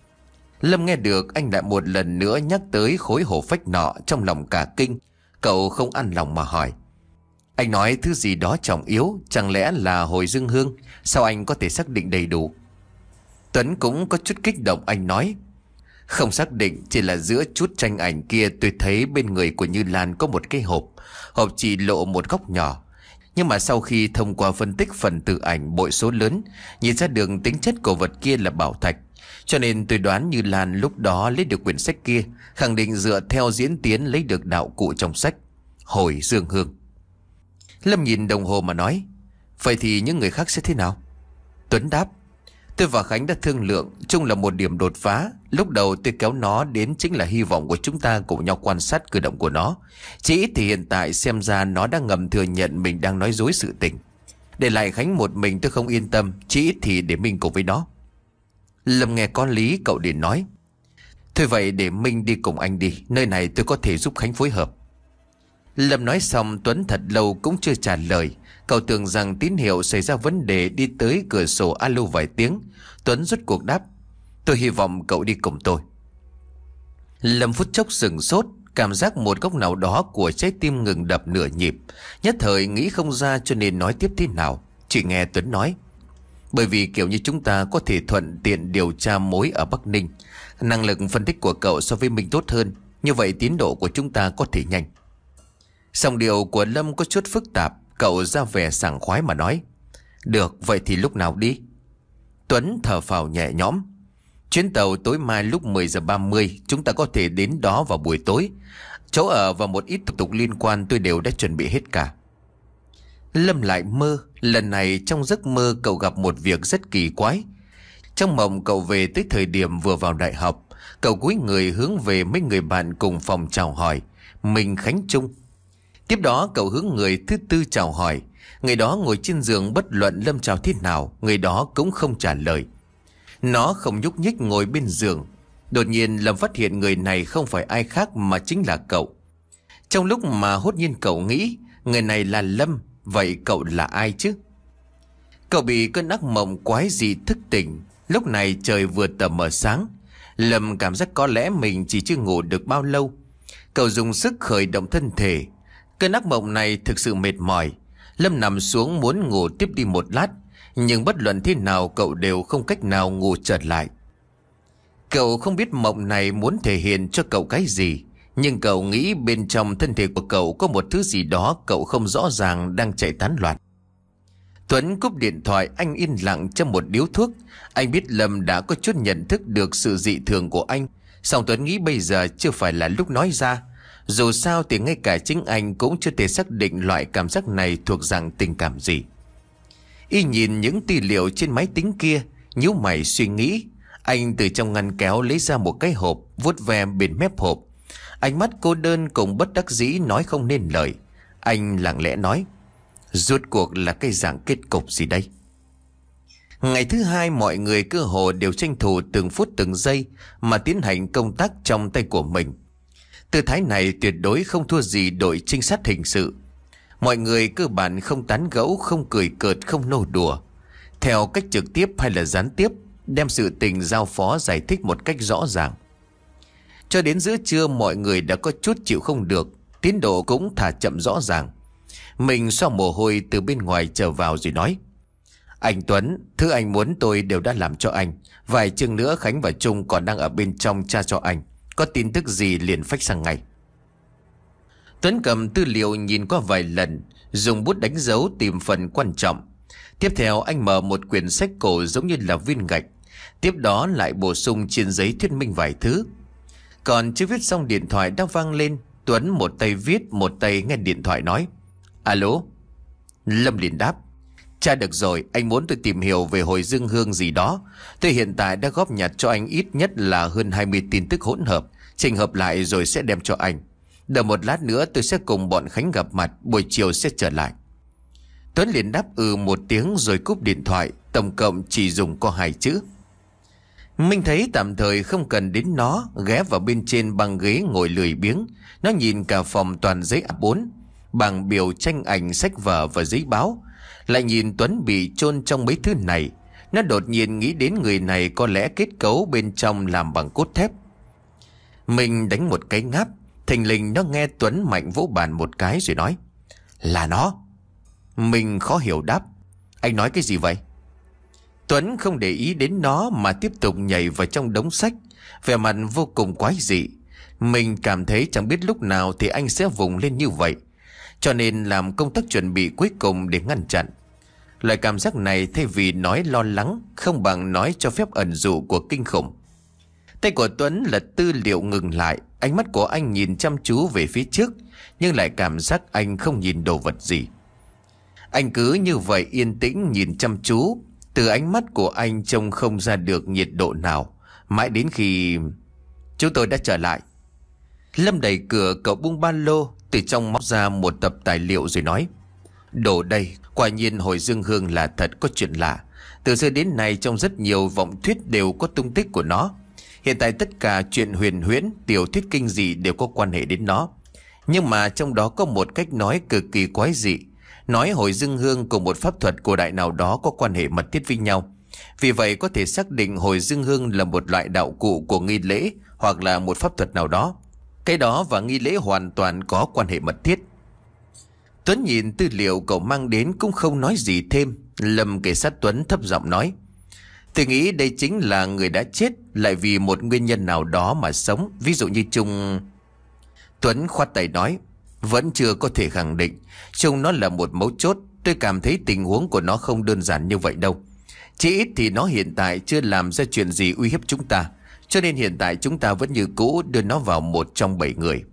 Lâm nghe được anh lại một lần nữa nhắc tới khối hổ phách nọ, trong lòng cả kinh. Cậu không an lòng mà hỏi, anh nói thứ gì đó trọng yếu, chẳng lẽ là hồi dương hương? Sao anh có thể xác định đầy đủ? Tuấn cũng có chút kích động, anh nói, không xác định, chỉ là giữa chút tranh ảnh kia tôi thấy bên người của Như Lan có một cái hộp. Hộp chỉ lộ một góc nhỏ, nhưng mà sau khi thông qua phân tích phần tử ảnh bội số lớn, nhìn ra được tính chất của vật kia là bảo thạch. Cho nên tôi đoán Như Lan lúc đó lấy được quyển sách kia, khẳng định dựa theo diễn tiến lấy được đạo cụ trong sách, hồi dương hương. Lâm nhìn đồng hồ mà nói, vậy thì những người khác sẽ thế nào? Tuấn đáp, tôi và Khánh đã thương lượng, chung là một điểm đột phá. Lúc đầu tôi kéo nó đến chính là hy vọng của chúng ta cùng nhau quan sát cử động của nó. Chỉ ít thì hiện tại xem ra nó đang ngầm thừa nhận mình đang nói dối sự tình. Để lại Khánh một mình tôi không yên tâm, chỉ ít thì để Minh cùng với nó. Lâm nghe có lý, cậu liền nói, thôi vậy để Minh đi cùng anh đi, nơi này tôi có thể giúp Khánh phối hợp. Lâm nói xong, Tuấn thật lâu cũng chưa trả lời. Cậu tưởng rằng tín hiệu xảy ra vấn đề, đi tới cửa sổ alo vài tiếng. Tuấn rút cuộc đáp, tôi hy vọng cậu đi cùng tôi. Lâm phút chốc sừng sốt, cảm giác một góc nào đó của trái tim ngừng đập nửa nhịp. Nhất thời nghĩ không ra cho nên nói tiếp thế nào. Chỉ nghe Tuấn nói, bởi vì kiểu như chúng ta có thể thuận tiện điều tra mối ở Bắc Ninh. Năng lực phân tích của cậu so với mình tốt hơn, như vậy tiến độ của chúng ta có thể nhanh. Song điệu của Lâm có chút phức tạp. Cậu ra vẻ sảng khoái mà nói, được, vậy thì lúc nào đi? Tuấn thở phào nhẹ nhõm, chuyến tàu tối mai lúc mười giờ ba mươi, chúng ta có thể đến đó vào buổi tối. Chỗ ở và một ít thủ tục liên quan tôi đều đã chuẩn bị hết cả. Lâm lại mơ. Lần này trong giấc mơ cậu gặp một việc rất kỳ quái. Trong mộng cậu về tới thời điểm vừa vào đại học. Cậu cúi người hướng về mấy người bạn cùng phòng chào hỏi, mình Khánh Trung. Tiếp đó cậu hướng người thứ tư chào hỏi. Người đó ngồi trên giường, bất luận Lâm chào thế nào, người đó cũng không trả lời. Nó không nhúc nhích ngồi bên giường. Đột nhiên Lâm phát hiện người này không phải ai khác mà chính là cậu. Trong lúc mà hốt nhiên cậu nghĩ người này là Lâm, vậy cậu là ai chứ? Cậu bị cơn ác mộng quái dị thức tỉnh. Lúc này trời vừa tờ mờ sáng. Lâm cảm giác có lẽ mình chỉ chưa ngủ được bao lâu. Cậu dùng sức khởi động thân thể. Cơn ác mộng này thực sự mệt mỏi. Lâm nằm xuống muốn ngủ tiếp đi một lát, nhưng bất luận thế nào cậu đều không cách nào ngủ chợt lại. Cậu không biết mộng này muốn thể hiện cho cậu cái gì, nhưng cậu nghĩ bên trong thân thể của cậu có một thứ gì đó cậu không rõ ràng đang chạy tán loạn. Tuấn cúp điện thoại, anh yên lặng châm một điếu thuốc. Anh biết Lâm đã có chút nhận thức được sự dị thường của anh, song Tuấn nghĩ bây giờ chưa phải là lúc nói ra. Dù sao thì ngay cả chính anh cũng chưa thể xác định loại cảm giác này thuộc dạng tình cảm gì. Y nhìn những tư liệu trên máy tính kia, nhíu mày suy nghĩ. Anh từ trong ngăn kéo lấy ra một cái hộp, vuốt ve bên mép hộp. Ánh mắt cô đơn cùng bất đắc dĩ nói không nên lời. Anh lặng lẽ nói, rốt cuộc là cái dạng kết cục gì đây? Ngày thứ hai mọi người cơ hồ đều tranh thủ từng phút từng giây mà tiến hành công tác trong tay của mình. Tư thái này tuyệt đối không thua gì đội trinh sát hình sự. Mọi người cơ bản không tán gẫu, không cười cợt, không nô đùa. theo cách trực tiếp hay là gián tiếp, đem sự tình giao phó giải thích một cách rõ ràng. Cho đến giữa trưa mọi người đã có chút chịu không được, tiến độ cũng thả chậm rõ ràng. Mình xoa mồ hôi từ bên ngoài trở vào rồi nói: Anh Tuấn, thứ anh muốn tôi đều đã làm cho anh. Vài chương nữa Khánh và Trung còn đang ở bên trong tra cho anh. Có tin tức gì liền phách sang ngay. Tuấn cầm tư liệu nhìn qua vài lần, dùng bút đánh dấu tìm phần quan trọng. Tiếp theo anh mở một quyển sách cổ giống như là viên gạch. Tiếp đó lại bổ sung trên giấy thuyết minh vài thứ. Còn chưa viết xong điện thoại đã vang lên. Tuấn một tay viết một tay nghe điện thoại nói: Alo. Lâm liền đáp: Cha được rồi, anh muốn tôi tìm hiểu về hồi dương hương gì đó. Tôi hiện tại đã góp nhặt cho anh ít nhất là hơn hai mươi tin tức hỗn hợp, chỉnh hợp lại rồi sẽ đem cho anh. Đợi một lát nữa tôi sẽ cùng bọn Khánh gặp mặt, buổi chiều sẽ trở lại. Tuấn liền đáp ừ một tiếng rồi cúp điện thoại. Tổng cộng chỉ dùng có hai chữ. Minh thấy tạm thời không cần đến nó, ghé vào bên trên băng ghế ngồi lười biếng. Nó nhìn cả phòng toàn giấy a bốn, bảng biểu, tranh ảnh, sách vở và giấy báo. Lại nhìn Tuấn bị chôn trong mấy thứ này. Nó đột nhiên nghĩ đến người này có lẽ kết cấu bên trong làm bằng cốt thép. Mình đánh một cái ngáp. Thình lình nó nghe Tuấn mạnh vỗ bàn một cái rồi nói: Là nó. Mình khó hiểu đáp: Anh nói cái gì vậy? Tuấn không để ý đến nó mà tiếp tục nhảy vào trong đống sách, vẻ mặt vô cùng quái dị. Mình cảm thấy chẳng biết lúc nào thì anh sẽ vùng lên như vậy, cho nên làm công tác chuẩn bị cuối cùng để ngăn chặn. Loại cảm giác này thay vì nói lo lắng, không bằng nói cho phép ẩn dụ của kinh khủng. Tay của Tuấn lật tư liệu ngừng lại. Ánh mắt của anh nhìn chăm chú về phía trước, nhưng lại cảm giác anh không nhìn đồ vật gì. Anh cứ như vậy yên tĩnh nhìn chăm chú. Từ ánh mắt của anh trông không ra được nhiệt độ nào. Mãi đến khi chúng tôi đã trở lại. Lâm đẩy cửa, cậu bung ba lô, từ trong móc ra một tập tài liệu rồi nói: Đồ đây, quả nhiên hồi dương hương là thật có chuyện lạ. Từ xưa đến nay trong rất nhiều vọng thuyết đều có tung tích của nó. Hiện tại tất cả chuyện huyền huyễn, tiểu thuyết kinh dị đều có quan hệ đến nó. Nhưng mà trong đó có một cách nói cực kỳ quái dị. Nói hồi dương hương cùng một pháp thuật cổ đại nào đó có quan hệ mật thiết với nhau. Vì vậy có thể xác định hồi dương hương là một loại đạo cụ của nghi lễ hoặc là một pháp thuật nào đó. Cái đó và nghi lễ hoàn toàn có quan hệ mật thiết. Tuấn nhìn tư liệu cậu mang đến cũng không nói gì thêm. Lâm kể sát Tuấn thấp giọng nói: Tôi nghĩ đây chính là người đã chết lại vì một nguyên nhân nào đó mà sống. Ví dụ như Trung... Tuấn khoát tay nói: Vẫn chưa có thể khẳng định. Trung nó là một mấu chốt. Tôi cảm thấy tình huống của nó không đơn giản như vậy đâu. Chỉ ít thì nó hiện tại chưa làm ra chuyện gì uy hiếp chúng ta. Cho nên hiện tại chúng ta vẫn như cũ đưa nó vào một trong bảy người.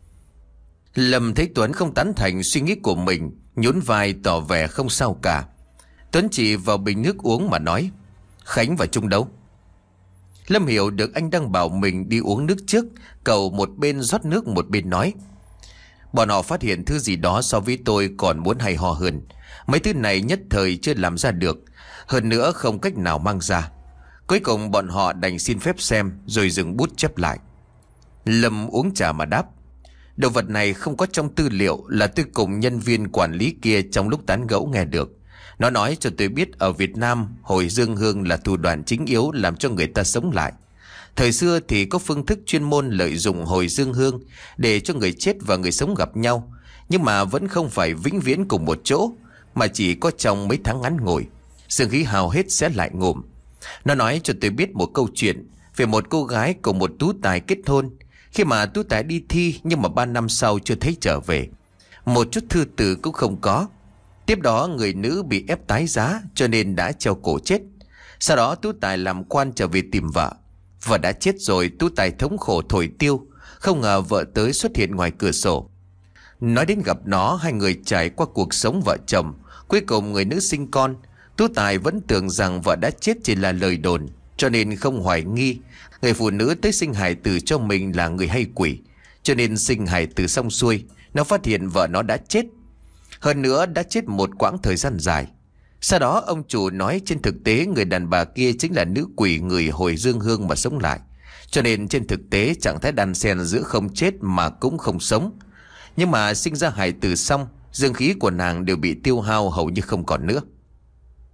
Lâm thấy Tuấn không tán thành suy nghĩ của mình, nhún vai tỏ vẻ không sao cả. Tuấn chỉ vào bình nước uống mà nói: Khánh và Trung đâu? Lâm hiểu được anh đang bảo mình đi uống nước trước. Cậu một bên rót nước một bên nói: Bọn họ phát hiện thứ gì đó so với tôi còn muốn hay ho hơn. Mấy thứ này nhất thời chưa làm ra được, hơn nữa không cách nào mang ra. Cuối cùng bọn họ đành xin phép xem rồi dừng bút chép lại. Lâm uống trà mà đáp: Đồ vật này không có trong tư liệu, là tôi cùng nhân viên quản lý kia trong lúc tán gẫu nghe được. Nó nói cho tôi biết ở Việt Nam hồi dương hương là thủ đoạn chính yếu làm cho người ta sống lại. Thời xưa thì có phương thức chuyên môn lợi dụng hồi dương hương để cho người chết và người sống gặp nhau, nhưng mà vẫn không phải vĩnh viễn cùng một chỗ, mà chỉ có trong mấy tháng ngắn ngủi, dương khí hao hết sẽ lại ngủm. Nó nói cho tôi biết một câu chuyện về một cô gái cùng một tú tài kết hôn. Khi mà tú tài đi thi nhưng mà ba năm sau chưa thấy trở về, một chút thư từ cũng không có. Tiếp đó người nữ bị ép tái giá cho nên đã treo cổ chết. Sau đó tú tài làm quan trở về tìm vợ. Vợ đã chết rồi, tú tài thống khổ thổi tiêu. Không ngờ vợ tới xuất hiện ngoài cửa sổ. Nói đến gặp nó, hai người trải qua cuộc sống vợ chồng. Cuối cùng người nữ sinh con. Tú tài vẫn tưởng rằng vợ đã chết chỉ là lời đồn, cho nên không hoài nghi người phụ nữ tới sinh hài tử cho mình là người hay quỷ. Cho nên sinh hài tử xong xuôi, nó phát hiện vợ nó đã chết, hơn nữa đã chết một quãng thời gian dài. Sau đó ông chủ nói trên thực tế người đàn bà kia chính là nữ quỷ người hồi dương hương mà sống lại. Cho nên trên thực tế trạng thái đan xen giữa không chết mà cũng không sống. Nhưng mà sinh ra hài tử xong, dương khí của nàng đều bị tiêu hao hầu như không còn nữa.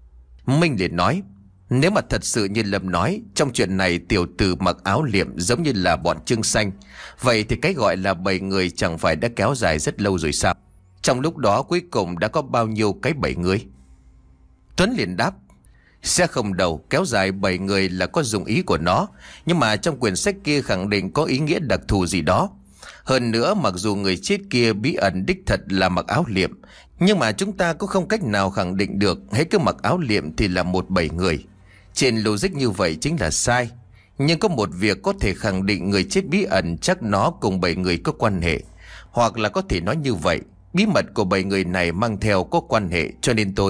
Minh liền nói, nếu mà thật sự như Lâm nói, trong chuyện này tiểu tử mặc áo liệm giống như là bọn Trương Xanh, vậy thì cái gọi là bảy người chẳng phải đã kéo dài rất lâu rồi sao? Trong lúc đó cuối cùng đã có bao nhiêu cái bảy người? Tuấn liền đáp, sẽ không đâu, kéo dài bảy người là có dụng ý của nó, nhưng mà trong quyển sách kia khẳng định có ý nghĩa đặc thù gì đó. Hơn nữa, mặc dù người chết kia bí ẩn đích thật là mặc áo liệm, nhưng mà chúng ta cũng không cách nào khẳng định được hễ cứ mặc áo liệm thì là một bảy người. Trên logic như vậy chính là sai. Nhưng có một việc có thể khẳng định người chết bí ẩn chắc nó cùng bảy người có quan hệ. Hoặc là có thể nói như vậy, bí mật của bảy người này mang theo có quan hệ, cho nên tôi...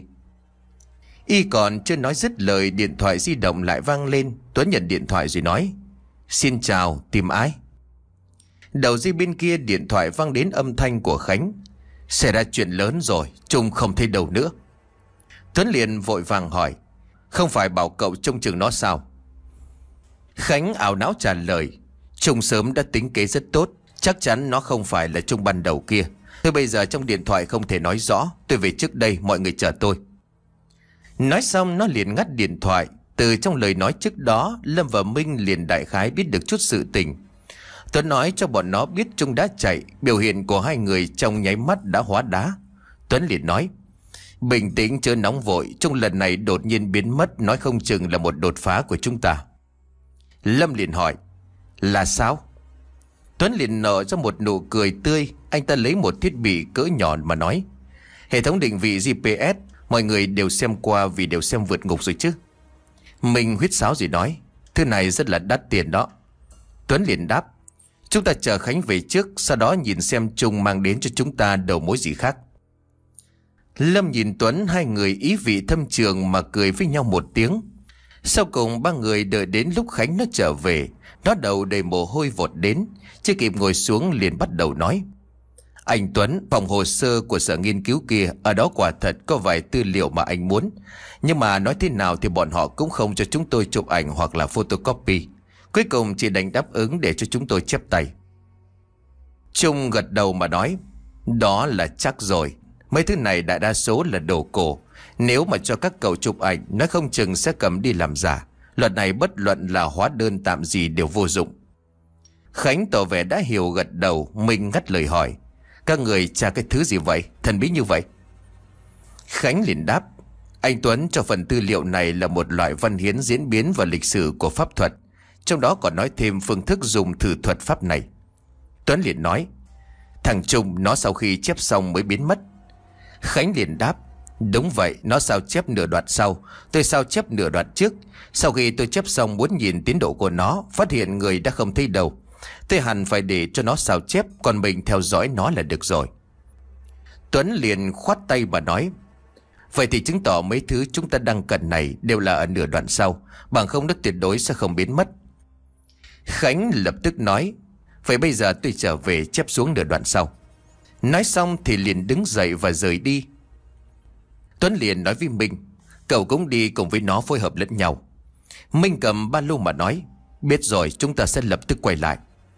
Y còn chưa nói dứt lời, điện thoại di động lại vang lên. Tuấn nhận điện thoại rồi nói, xin chào, tìm ai? Đầu dây bên kia điện thoại vang đến âm thanh của Khánh. Xảy ra chuyện lớn rồi, Trung không thấy đâu nữa. Tuấn liền vội vàng hỏi, không phải bảo cậu trông chừng nó sao? Khánh ảo não trả lời, Trung sớm đã tính kế rất tốt, chắc chắn nó không phải là Trung ban đầu kia. Tôi bây giờ trong điện thoại không thể nói rõ, tôi về trước đây, mọi người chờ tôi. Nói xong nó liền ngắt điện thoại. Từ trong lời nói trước đó, Lâm và Minh liền đại khái biết được chút sự tình. Tuấn nói cho bọn nó biết Trung đã chạy. Biểu hiện của hai người trong nháy mắt đã hóa đá. Tuấn liền nói, bình tĩnh chớ nóng vội, Trung lần này đột nhiên biến mất, nói không chừng là một đột phá của chúng ta. Lâm liền hỏi, là sao? Tuấn liền nở ra một nụ cười tươi. Anh ta lấy một thiết bị cỡ nhỏ mà nói, hệ thống định vị giê pê ét mọi người đều xem qua vì đều xem vượt ngục rồi chứ. Mình huýt sáo gì nói, thứ này rất là đắt tiền đó. Tuấn liền đáp, chúng ta chờ Khánh về trước, sau đó nhìn xem Trung mang đến cho chúng ta đầu mối gì khác. Lâm nhìn Tuấn, hai người ý vị thâm trường mà cười với nhau một tiếng. Sau cùng ba người đợi đến lúc Khánh nó trở về. Nó đầu đầy mồ hôi vọt đến, chưa kịp ngồi xuống liền bắt đầu nói, anh Tuấn, phòng hồ sơ của sở nghiên cứu kia, ở đó quả thật có vài tư liệu mà anh muốn. Nhưng mà nói thế nào thì bọn họ cũng không cho chúng tôi chụp ảnh hoặc là photocopy. Cuối cùng chỉ đành đáp ứng để cho chúng tôi chép tay. Trung gật đầu mà nói, đó là chắc rồi. Mấy thứ này đại đa số là đồ cổ. Nếu mà cho các cậu chụp ảnh, nó không chừng sẽ cầm đi làm giả. Luật này bất luận là hóa đơn tạm gì đều vô dụng. Khánh tỏ vẻ đã hiểu gật đầu. Mình ngắt lời hỏi, các người tra cái thứ gì vậy, thần bí như vậy? Khánh liền đáp, anh Tuấn cho phần tư liệu này là một loại văn hiến diễn biến và lịch sử của pháp thuật. Trong đó còn nói thêm phương thức dùng thử thuật pháp này. Tuấn liền nói, thằng Trung nó sau khi chép xong mới biến mất. Khánh liền đáp, đúng vậy, nó sao chép nửa đoạn sau, tôi sao chép nửa đoạn trước. Sau khi tôi chép xong muốn nhìn tiến độ của nó, phát hiện người đã không thấy đâu. Tôi hẳn phải để cho nó sao chép, còn mình theo dõi nó là được rồi. Tuấn liền khoát tay và nói, vậy thì chứng tỏ mấy thứ chúng ta đang cần này đều là ở nửa đoạn sau, bằng không nó tuyệt đối sẽ không biến mất. Khánh lập tức nói, vậy bây giờ tôi trở về chép xuống nửa đoạn sau. Nói xong thì liền đứng dậy và rời đi. Tuấn liền nói với Minh, cậu cũng đi cùng với nó phối hợp lẫn nhau. Minh cầm ba lô mà nói, biết rồi, chúng ta sẽ lập tức quay lại.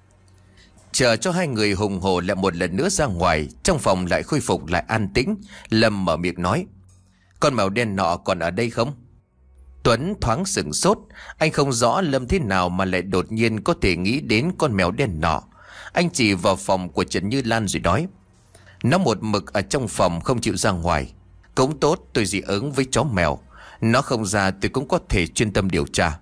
Chờ cho hai người hùng hổ lại một lần nữa ra ngoài, trong phòng lại khôi phục lại an tĩnh. Lâm mở miệng nói, con mèo đen nọ còn ở đây không? Tuấn thoáng sửng sốt. Anh không rõ Lâm thế nào mà lại đột nhiên có thể nghĩ đến con mèo đen nọ. Anh chỉ vào phòng của Trần Như Lan rồi nói, nó một mực ở trong phòng không chịu ra ngoài. Cũng tốt, tôi dị ứng với chó mèo. Nó không ra tôi cũng có thể chuyên tâm điều tra.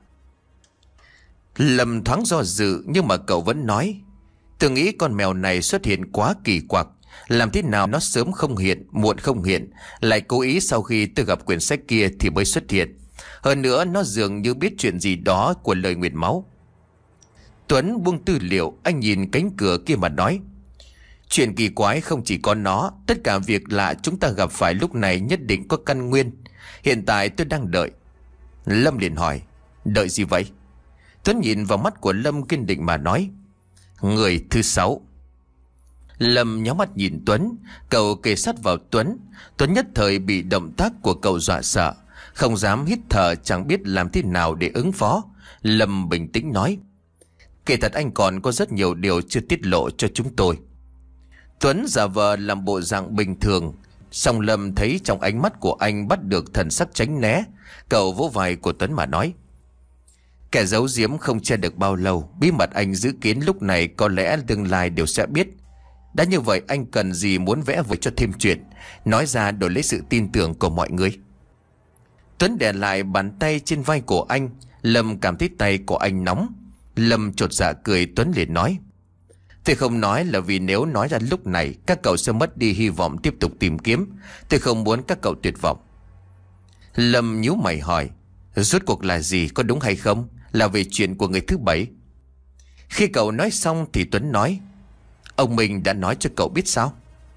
Lâm thoáng do dự, nhưng mà cậu vẫn nói, tôi nghĩ con mèo này xuất hiện quá kỳ quặc. Làm thế nào nó sớm không hiện, muộn không hiện, lại cố ý sau khi tôi gặp quyển sách kia thì mới xuất hiện. Hơn nữa nó dường như biết chuyện gì đó của lời nguyền máu. Tuấn buông tư liệu, anh nhìn cánh cửa kia mà nói, chuyện kỳ quái không chỉ có nó, tất cả việc lạ chúng ta gặp phải lúc này nhất định có căn nguyên. Hiện tại tôi đang đợi. Lâm liền hỏi, đợi gì vậy? Tuấn nhìn vào mắt của Lâm kiên định mà nói, người thứ sáu. Lâm nhắm mắt nhìn Tuấn. Cậu kề sát vào Tuấn. Tuấn nhất thời bị động tác của cậu dọa sợ, không dám hít thở, chẳng biết làm thế nào để ứng phó. Lâm bình tĩnh nói, kể thật anh còn có rất nhiều điều chưa tiết lộ cho chúng tôi. Tuấn giả vờ làm bộ dạng bình thường. Song Lâm thấy trong ánh mắt của anh bắt được thần sắc tránh né. Cậu vỗ vai của Tuấn mà nói: Kẻ giấu giếm không che được bao lâu. Bí mật anh giữ kín lúc này có lẽ tương lai đều sẽ biết. Đã như vậy anh cần gì muốn vẽ vời cho thêm chuyện, nói ra đổi lấy sự tin tưởng của mọi người. Tuấn đè lại bàn tay trên vai của anh. Lâm cảm thấy tay của anh nóng. Lâm chột dạ cười. Tuấn liền nói: Tôi không nói là vì nếu nói ra lúc này các cậu sẽ mất đi hy vọng tiếp tục tìm kiếm. Tôi không muốn các cậu tuyệt vọng. Lâm nhíu mày hỏi: Rốt cuộc là gì, có đúng hay không? Là về chuyện của người thứ bảy? Khi cậu nói xong thì Tuấn nói: Ông Minh đã nói cho cậu biết sao?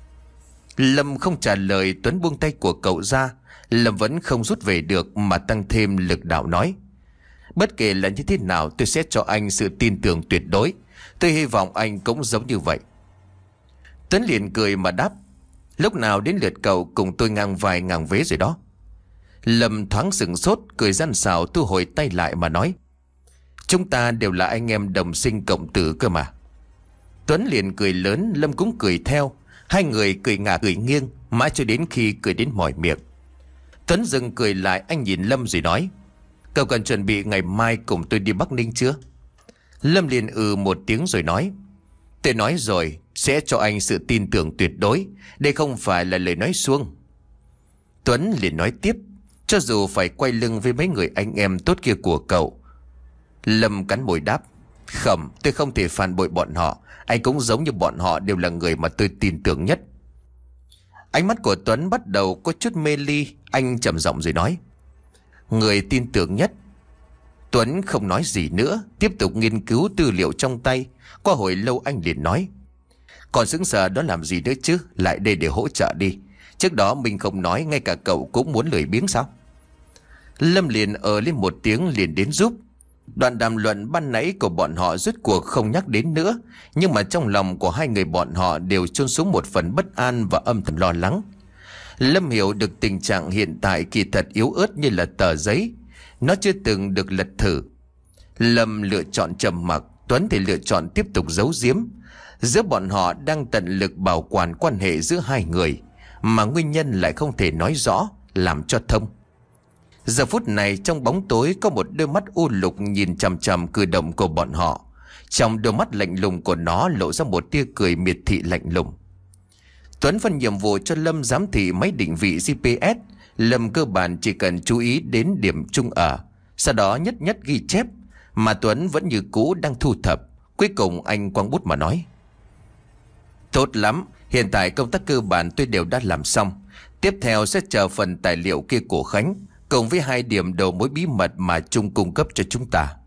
Lâm không trả lời. Tuấn buông tay của cậu ra. Lâm vẫn không rút về được mà tăng thêm lực đạo nói: Bất kể là như thế nào tôi sẽ cho anh sự tin tưởng tuyệt đối. Tôi hy vọng anh cũng giống như vậy. Tuấn liền cười mà đáp: Lúc nào đến lượt cậu cùng tôi ngang vai ngang vế rồi đó. Lâm thoáng sửng sốt, cười gian xảo thu hồi tay lại mà nói: Chúng ta đều là anh em đồng sinh cộng tử cơ mà. Tuấn liền cười lớn. Lâm cũng cười theo. Hai người cười ngả cười nghiêng mãi cho đến khi cười đến mỏi miệng. Tuấn dừng cười lại. Anh nhìn Lâm rồi nói: Cậu cần chuẩn bị ngày mai cùng tôi đi Bắc Ninh chưa? Lâm liền ừ một tiếng rồi nói: Tôi nói rồi, sẽ cho anh sự tin tưởng tuyệt đối. Đây không phải là lời nói suông. Tuấn liền nói tiếp: Cho dù phải quay lưng với mấy người anh em tốt kia của cậu. Lâm cắn môi đáp: Không, tôi không thể phản bội bọn họ. Anh cũng giống như bọn họ, đều là người mà tôi tin tưởng nhất. Ánh mắt của Tuấn bắt đầu có chút mê ly. Anh trầm giọng rồi nói: Người tin tưởng nhất. Tuấn không nói gì nữa, tiếp tục nghiên cứu tư liệu trong tay. Qua hồi lâu anh liền nói: Còn sững sờ đó làm gì nữa chứ, lại đây để hỗ trợ đi. Trước đó mình không nói, ngay cả cậu cũng muốn lười biếng sao? Lâm liền ờ lên một tiếng liền đến giúp. Đoạn đàm luận ban nãy của bọn họ rốt cuộc không nhắc đến nữa. Nhưng mà trong lòng của hai người bọn họ đều chôn xuống một phần bất an và âm thầm lo lắng. Lâm hiểu được tình trạng hiện tại kỳ thật yếu ớt như là tờ giấy. Nó chưa từng được lật thử. Lâm lựa chọn trầm mặc. Tuấn thì lựa chọn tiếp tục giấu giếm. Giữa bọn họ đang tận lực bảo quản quan hệ giữa hai người, mà nguyên nhân lại không thể nói rõ, làm cho thông. Giờ phút này trong bóng tối có một đôi mắt u lục nhìn chằm chằm cử động của bọn họ. Trong đôi mắt lạnh lùng của nó lộ ra một tia cười miệt thị lạnh lùng. Tuấn phân nhiệm vụ cho Lâm giám thị máy định vị giê pê ét. Lâm cơ bản chỉ cần chú ý đến điểm chung ở, sau đó nhất nhất ghi chép. Mà Tuấn vẫn như cũ đang thu thập. Cuối cùng anh quăng bút mà nói: Tốt lắm, hiện tại công tác cơ bản tôi đều đã làm xong. Tiếp theo sẽ chờ phần tài liệu kia của Khánh, cùng với hai điểm đầu mối bí mật mà Trung cung cấp cho chúng ta.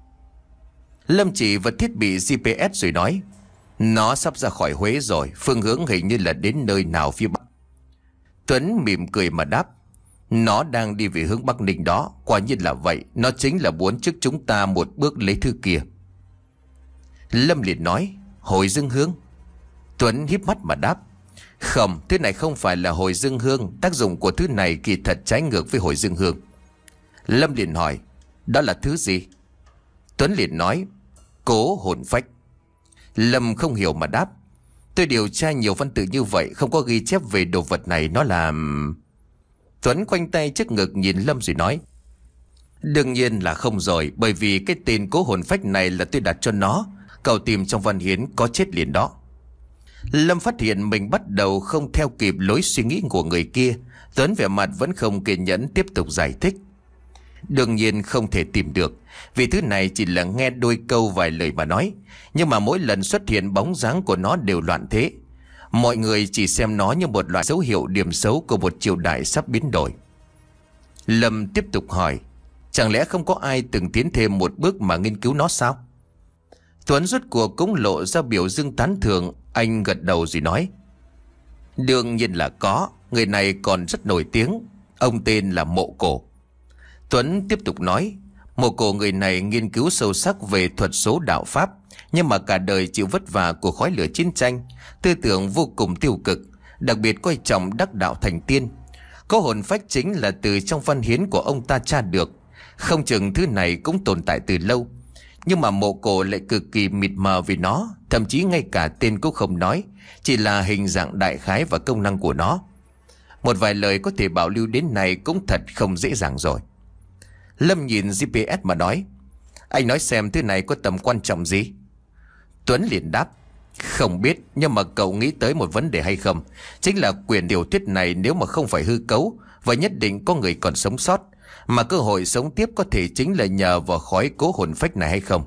Lâm chỉ vào thiết bị giê pê ét rồi nói: Nó sắp ra khỏi Huế rồi, phương hướng hình như là đến nơi nào phía Bắc. Tuấn mỉm cười mà đáp: Nó đang đi về hướng Bắc Ninh đó. Quả nhiên là vậy, nó chính là muốn trước chúng ta một bước lấy thư kia. Lâm liền nói: Hồi dương hương. Tuấn híp mắt mà đáp: Không, thứ này không phải là hồi dương hương. Tác dụng của thứ này kỳ thật trái ngược với hồi dương hương. Lâm liền hỏi: Đó là thứ gì? Tuấn liền nói: Cố hồn phách. Lâm không hiểu mà đáp: Tôi điều tra nhiều văn tự như vậy, không có ghi chép về đồ vật này. Nó là... Tuấn khoanh tay trước ngực nhìn Lâm rồi nói: Đương nhiên là không rồi, bởi vì cái tên cố hồn phách này là tôi đặt cho nó. Cậu tìm trong văn hiến có chết liền đó. Lâm phát hiện mình bắt đầu không theo kịp lối suy nghĩ của người kia. Tuấn vẻ mặt vẫn không kiên nhẫn tiếp tục giải thích: Đương nhiên không thể tìm được, vì thứ này chỉ là nghe đôi câu vài lời mà nói. Nhưng mà mỗi lần xuất hiện bóng dáng của nó đều loạn thế. Mọi người chỉ xem nó như một loại dấu hiệu điểm xấu của một triều đại sắp biến đổi. Lâm tiếp tục hỏi: Chẳng lẽ không có ai từng tiến thêm một bước mà nghiên cứu nó sao? Tuấn rốt cuộc cũng lộ ra biểu dương tán thưởng. Anh gật đầu rồi nói: Đương nhiên là có. Người này còn rất nổi tiếng. Ông tên là Mộ Cổ. Tuấn tiếp tục nói: Mộ Cổ người này nghiên cứu sâu sắc về thuật số đạo pháp, nhưng mà cả đời chịu vất vả của khói lửa chiến tranh, tư tưởng vô cùng tiêu cực, đặc biệt coi trọng đắc đạo thành tiên. Có hồn phách chính là từ trong văn hiến của ông ta tra được. Không chừng thứ này cũng tồn tại từ lâu, nhưng mà Mộ Cổ lại cực kỳ mịt mờ vì nó, thậm chí ngay cả tên cũng không nói, chỉ là hình dạng đại khái và công năng của nó. Một vài lời có thể bảo lưu đến này cũng thật không dễ dàng rồi. Lâm nhìn giê pê ét mà nói: Anh nói xem thứ này có tầm quan trọng gì? Tuấn liền đáp: Không biết, nhưng mà cậu nghĩ tới một vấn đề hay không? Chính là quyển tiểu thuyết này nếu mà không phải hư cấu, và nhất định có người còn sống sót, mà cơ hội sống tiếp có thể chính là nhờ vào khói cố hồn phách này hay không?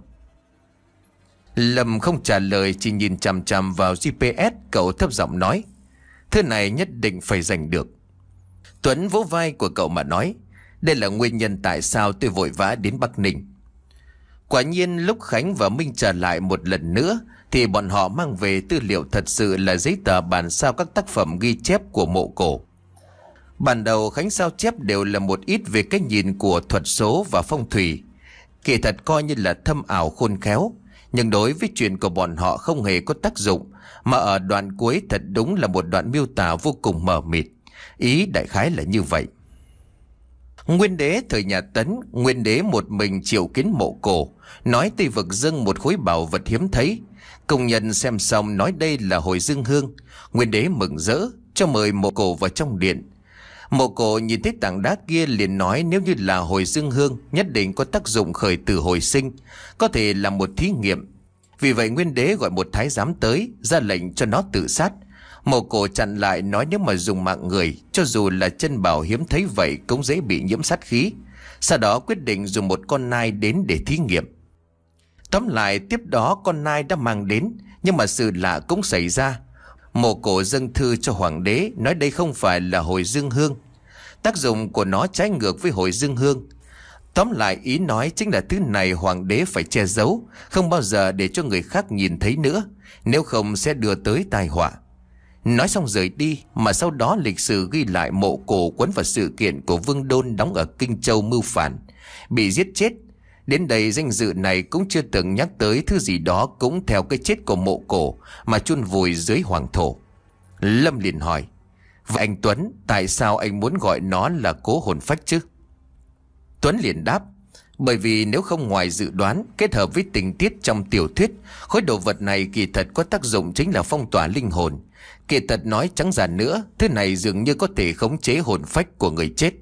Lâm không trả lời, chỉ nhìn chằm chằm vào giê pê ét. Cậu thấp giọng nói: Thứ này nhất định phải giành được. Tuấn vỗ vai của cậu mà nói: Đây là nguyên nhân tại sao tôi vội vã đến Bắc Ninh. Quả nhiên lúc Khánh và Minh trở lại một lần nữa thì bọn họ mang về tư liệu thật sự là giấy tờ bản sao các tác phẩm ghi chép của Mộ Cổ. Ban đầu Khánh sao chép đều là một ít về cách nhìn của thuật số và phong thủy, kỳ thật coi như là thâm ảo khôn khéo, nhưng đối với chuyện của bọn họ không hề có tác dụng, mà ở đoạn cuối thật đúng là một đoạn miêu tả vô cùng mờ mịt. Ý đại khái là như vậy. Nguyên đế thời nhà Tấn, nguyên đế một mình triệu kiến Mộ Cổ, nói Tây Vực dâng một khối bảo vật hiếm thấy. Công nhân xem xong nói đây là hồi dương hương. Nguyên đế mừng rỡ, cho mời Mộ Cổ vào trong điện. Mộ Cổ nhìn thấy tảng đá kia liền nói nếu như là hồi dương hương nhất định có tác dụng khởi tử hồi sinh, có thể là một thí nghiệm. Vì vậy nguyên đế gọi một thái giám tới, ra lệnh cho nó tự sát. Mộ Cổ chặn lại, nói nếu mà dùng mạng người, cho dù là chân bảo hiếm thấy vậy cũng dễ bị nhiễm sát khí. Sau đó quyết định dùng một con nai đến để thí nghiệm. Tóm lại tiếp đó con nai đã mang đến, nhưng mà sự lạ cũng xảy ra. Mộ Cổ dâng thư cho hoàng đế, nói đây không phải là hồi dương hương, tác dụng của nó trái ngược với hồi dương hương. Tóm lại ý nói chính là thứ này hoàng đế phải che giấu, không bao giờ để cho người khác nhìn thấy nữa, nếu không sẽ đưa tới tai họa. Nói xong rời đi, mà sau đó lịch sử ghi lại Mộ Cổ quấn vào sự kiện của Vương Đôn đóng ở Kinh Châu mưu phản, bị giết chết. Đến đây danh dự này cũng chưa từng nhắc tới thứ gì đó cũng theo cái chết của Mộ Cổ mà chôn vùi dưới hoàng thổ. Lâm liền hỏi: Vậy anh Tuấn, tại sao anh muốn gọi nó là cố hồn phách chứ? Tuấn liền đáp: Bởi vì nếu không ngoài dự đoán, kết hợp với tình tiết trong tiểu thuyết, khối đồ vật này kỳ thật có tác dụng chính là phong tỏa linh hồn. Kỳ thật nói trắng ra nữa, thứ này dường như có thể khống chế hồn phách của người chết.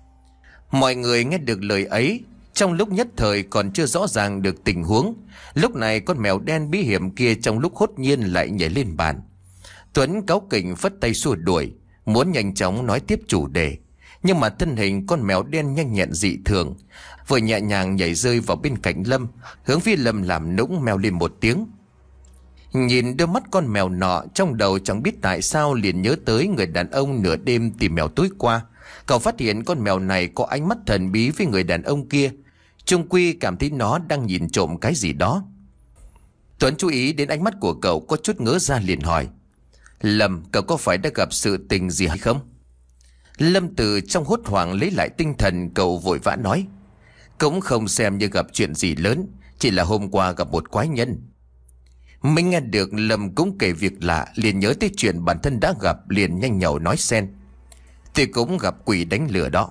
Mọi người nghe được lời ấy, trong lúc nhất thời còn chưa rõ ràng được tình huống. Lúc này con mèo đen bí hiểm kia trong lúc hốt nhiên lại nhảy lên bàn. Tuấn cáu kỉnh phất tay xua đuổi, muốn nhanh chóng nói tiếp chủ đề. Nhưng mà thân hình con mèo đen nhanh nhẹn dị thường, vừa nhẹ nhàng nhảy rơi vào bên cạnh Lâm, hướng phía Lâm làm nũng meo lên một tiếng. Nhìn đôi mắt con mèo nọ, trong đầu chẳng biết tại sao liền nhớ tới người đàn ông nửa đêm tìm mèo tối qua. Cậu phát hiện con mèo này có ánh mắt thần bí với người đàn ông kia, chung quy cảm thấy nó đang nhìn trộm cái gì đó. Tuấn chú ý đến ánh mắt của cậu, có chút ngớ ra liền hỏi: Lâm, cậu có phải đã gặp sự tình gì hay không? Lâm từ trong hốt hoảng lấy lại tinh thần, cậu vội vã nói: Cũng không xem như gặp chuyện gì lớn, chỉ là hôm qua gặp một quái nhân. Mình nghe được Lâm cũng kể việc lạ, liền nhớ tới chuyện bản thân đã gặp, liền nhanh nhậu nói xen: Tôi cũng gặp quỷ đánh lửa đó.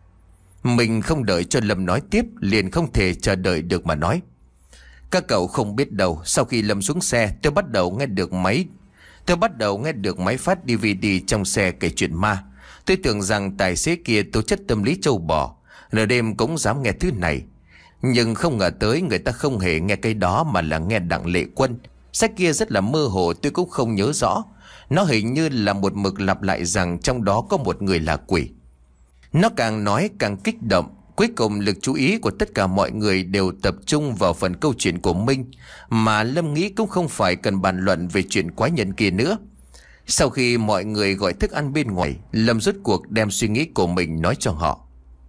Mình không đợi cho Lâm nói tiếp, liền không thể chờ đợi được mà nói: Các cậu không biết đâu, sau khi Lâm xuống xe, tôi bắt đầu nghe được máy Tôi bắt đầu nghe được máy phát đê vê đê trong xe kể chuyện ma. Tôi tưởng rằng tài xế kia tố chất tâm lý trâu bò, nửa đêm cũng dám nghe thứ này. Nhưng không ngờ tới người ta không hề nghe cái đó mà là nghe Đặng Lệ Quân. Sách kia rất là mơ hồ, tôi cũng không nhớ rõ. Nó hình như là một mực lặp lại rằng trong đó có một người là quỷ. Nó càng nói càng kích động. Cuối cùng lực chú ý của tất cả mọi người đều tập trung vào phần câu chuyện của Minh, mà Lâm nghĩ cũng không phải cần bàn luận về chuyện quái nhân kia nữa. Sau khi mọi người gọi thức ăn bên ngoài, Lâm rốt cuộc đem suy nghĩ của mình nói cho họ.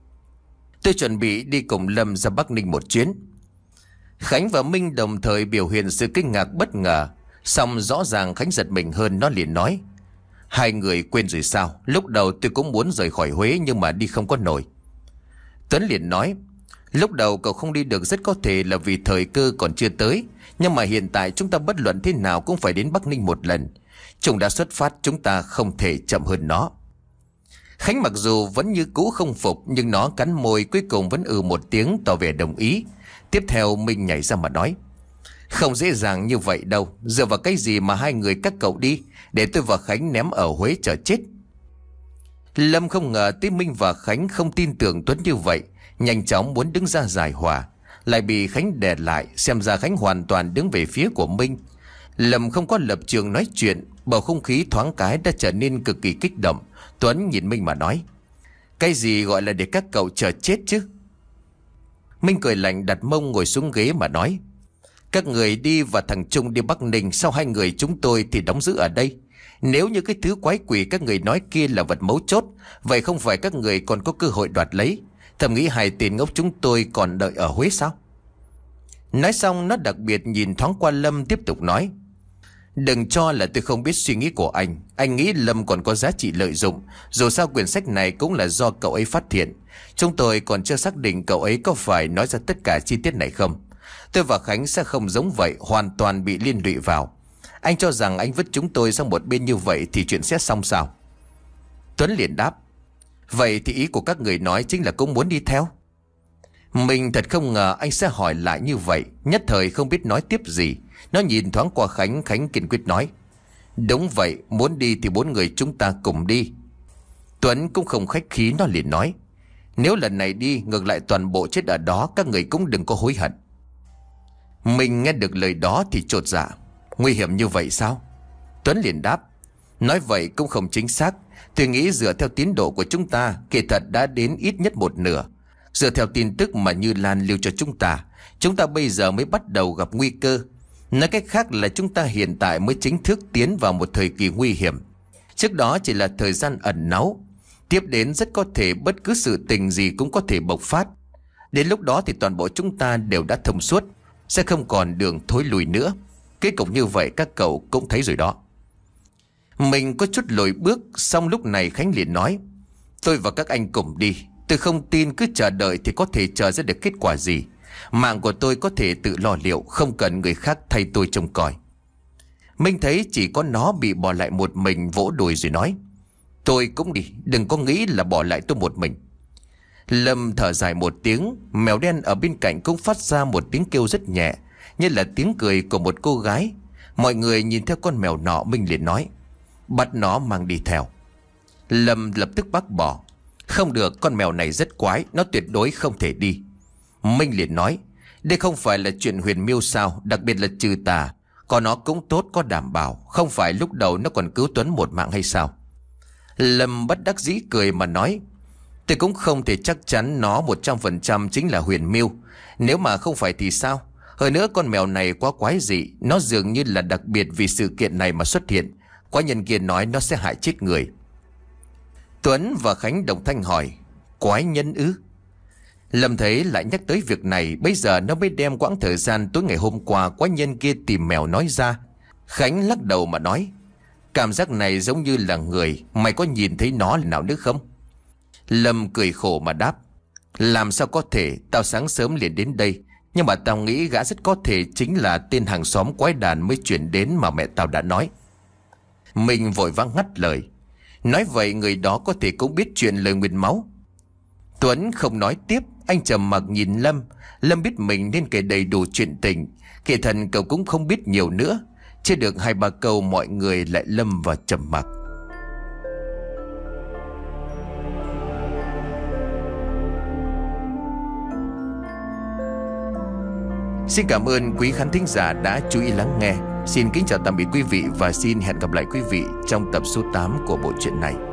Tôi chuẩn bị đi cùng Lâm ra Bắc Ninh một chuyến. Khánh và Minh đồng thời biểu hiện sự kinh ngạc bất ngờ, song rõ ràng Khánh giật mình hơn, nó liền nói: Hai người quên rồi sao? Lúc đầu tôi cũng muốn rời khỏi Huế nhưng mà đi không có nổi. Tuấn liền nói: Lúc đầu cậu không đi được rất có thể là vì thời cơ còn chưa tới, nhưng mà hiện tại chúng ta bất luận thế nào cũng phải đến Bắc Ninh một lần. Chúng đã xuất phát, chúng ta không thể chậm hơn nó. Khánh mặc dù vẫn như cũ không phục, nhưng nó cắn môi cuối cùng vẫn ừ một tiếng tỏ vẻ đồng ý. Tiếp theo Minh nhảy ra mà nói: Không dễ dàng như vậy đâu. Dựa vào cái gì mà hai người các cậu đi, để tôi và Khánh ném ở Huế chờ chết? Lâm không ngờ Tí Minh và Khánh không tin tưởng Tuấn như vậy, nhanh chóng muốn đứng ra giải hòa, lại bị Khánh đè lại. Xem ra Khánh hoàn toàn đứng về phía của Minh. Lâm không có lập trường nói chuyện, bầu không khí thoáng cái đã trở nên cực kỳ kích động. Tuấn nhìn Minh mà nói: cái gì gọi là để các cậu chờ chết chứ? Minh cười lạnh, đặt mông ngồi xuống ghế mà nói: các người đi và thằng Trung đi Bắc Ninh, sau hai người chúng tôi thì đóng giữ ở đây. Nếu như cái thứ quái quỷ các người nói kia là vật mấu chốt, vậy không phải các người còn có cơ hội đoạt lấy? Thầm nghĩ hai tên ngốc chúng tôi còn đợi ở Huế sao? Nói xong nó đặc biệt nhìn thoáng qua Lâm, tiếp tục nói: đừng cho là tôi không biết suy nghĩ của anh. Anh nghĩ Lâm còn có giá trị lợi dụng. Dù sao quyển sách này cũng là do cậu ấy phát hiện. Chúng tôi còn chưa xác định cậu ấy có phải nói ra tất cả chi tiết này không. Tôi và Khánh sẽ không giống vậy, hoàn toàn bị liên lụy vào. Anh cho rằng anh vứt chúng tôi sang một bên như vậy thì chuyện sẽ xong sao? Tuấn liền đáp: vậy thì ý của các người nói chính là cũng muốn đi theo? Mình thật không ngờ anh sẽ hỏi lại như vậy, nhất thời không biết nói tiếp gì. Nó nhìn thoáng qua Khánh, Khánh kiên quyết nói: đúng vậy, muốn đi thì bốn người chúng ta cùng đi. Tuấn cũng không khách khí, nó liền nói: nếu lần này đi ngược lại toàn bộ chết ở đó, các người cũng đừng có hối hận. Mình nghe được lời đó thì chột dạ: nguy hiểm như vậy sao? Tuấn liền đáp: nói vậy cũng không chính xác. Tôi nghĩ dựa theo tiến độ của chúng ta, kỳ thật đã đến ít nhất một nửa. Dựa theo tin tức mà Như Lan lưu cho chúng ta, chúng ta bây giờ mới bắt đầu gặp nguy cơ. Nói cách khác là chúng ta hiện tại mới chính thức tiến vào một thời kỳ nguy hiểm. Trước đó chỉ là thời gian ẩn náu, tiếp đến rất có thể bất cứ sự tình gì cũng có thể bộc phát. Đến lúc đó thì toàn bộ chúng ta đều đã thông suốt, sẽ không còn đường thối lùi nữa. Kết cục như vậy các cậu cũng thấy rồi đó. Mình có chút lùi bước. Xong lúc này Khánh liền nói: tôi và các anh cùng đi. Tôi không tin cứ chờ đợi thì có thể chờ ra được kết quả gì. Mạng của tôi có thể tự lo liệu, không cần người khác thay tôi trông coi. Minh thấy chỉ có nó bị bỏ lại một mình, vỗ đùi rồi nói: tôi cũng đi, đừng có nghĩ là bỏ lại tôi một mình. Lâm thở dài một tiếng. Mèo đen ở bên cạnh cũng phát ra một tiếng kêu rất nhẹ, như là tiếng cười của một cô gái. Mọi người nhìn theo con mèo nọ. Minh liền nói: bắt nó mang đi theo. Lâm lập tức bác bỏ: không được, con mèo này rất quái, nó tuyệt đối không thể đi. Minh liền nói: đây không phải là chuyện huyền miêu sao, đặc biệt là trừ tà. Còn nó cũng tốt, có đảm bảo. Không phải lúc đầu nó còn cứu Tuấn một mạng hay sao? Lâm bất đắc dĩ cười mà nói: tôi cũng không thể chắc chắn nó một trăm phần trăm chính là huyền miêu. Nếu mà không phải thì sao? Hơn nữa con mèo này quá quái dị, nó dường như là đặc biệt vì sự kiện này mà xuất hiện. Quái nhân kia nói nó sẽ hại chết người. Tuấn và Khánh đồng thanh hỏi: quái nhân ư? Lâm thấy lại nhắc tới việc này, bây giờ nó mới đem quãng thời gian tối ngày hôm qua quái nhân kia tìm mèo nói ra. Khánh lắc đầu mà nói: cảm giác này giống như là người. Mày có nhìn thấy nó lần nào nữa không? Lâm cười khổ mà đáp: làm sao có thể, tao sáng sớm liền đến đây. Nhưng mà tao nghĩ gã rất có thể chính là tên hàng xóm quái đàn mới chuyển đến mà mẹ tao đã nói. Mình vội vã ngắt lời: nói vậy người đó có thể cũng biết chuyện lời nguyền máu. Tuấn không nói tiếp, anh trầm mặc nhìn Lâm. Lâm biết mình nên kể đầy đủ chuyện tình. Kỳ thần cậu cũng không biết nhiều nữa. Chưa được hai ba câu mọi người lại lâm vào trầm mặc. Xin cảm ơn quý khán thính giả đã chú ý lắng nghe. Xin kính chào tạm biệt quý vị và xin hẹn gặp lại quý vị trong tập số tám của bộ truyện này.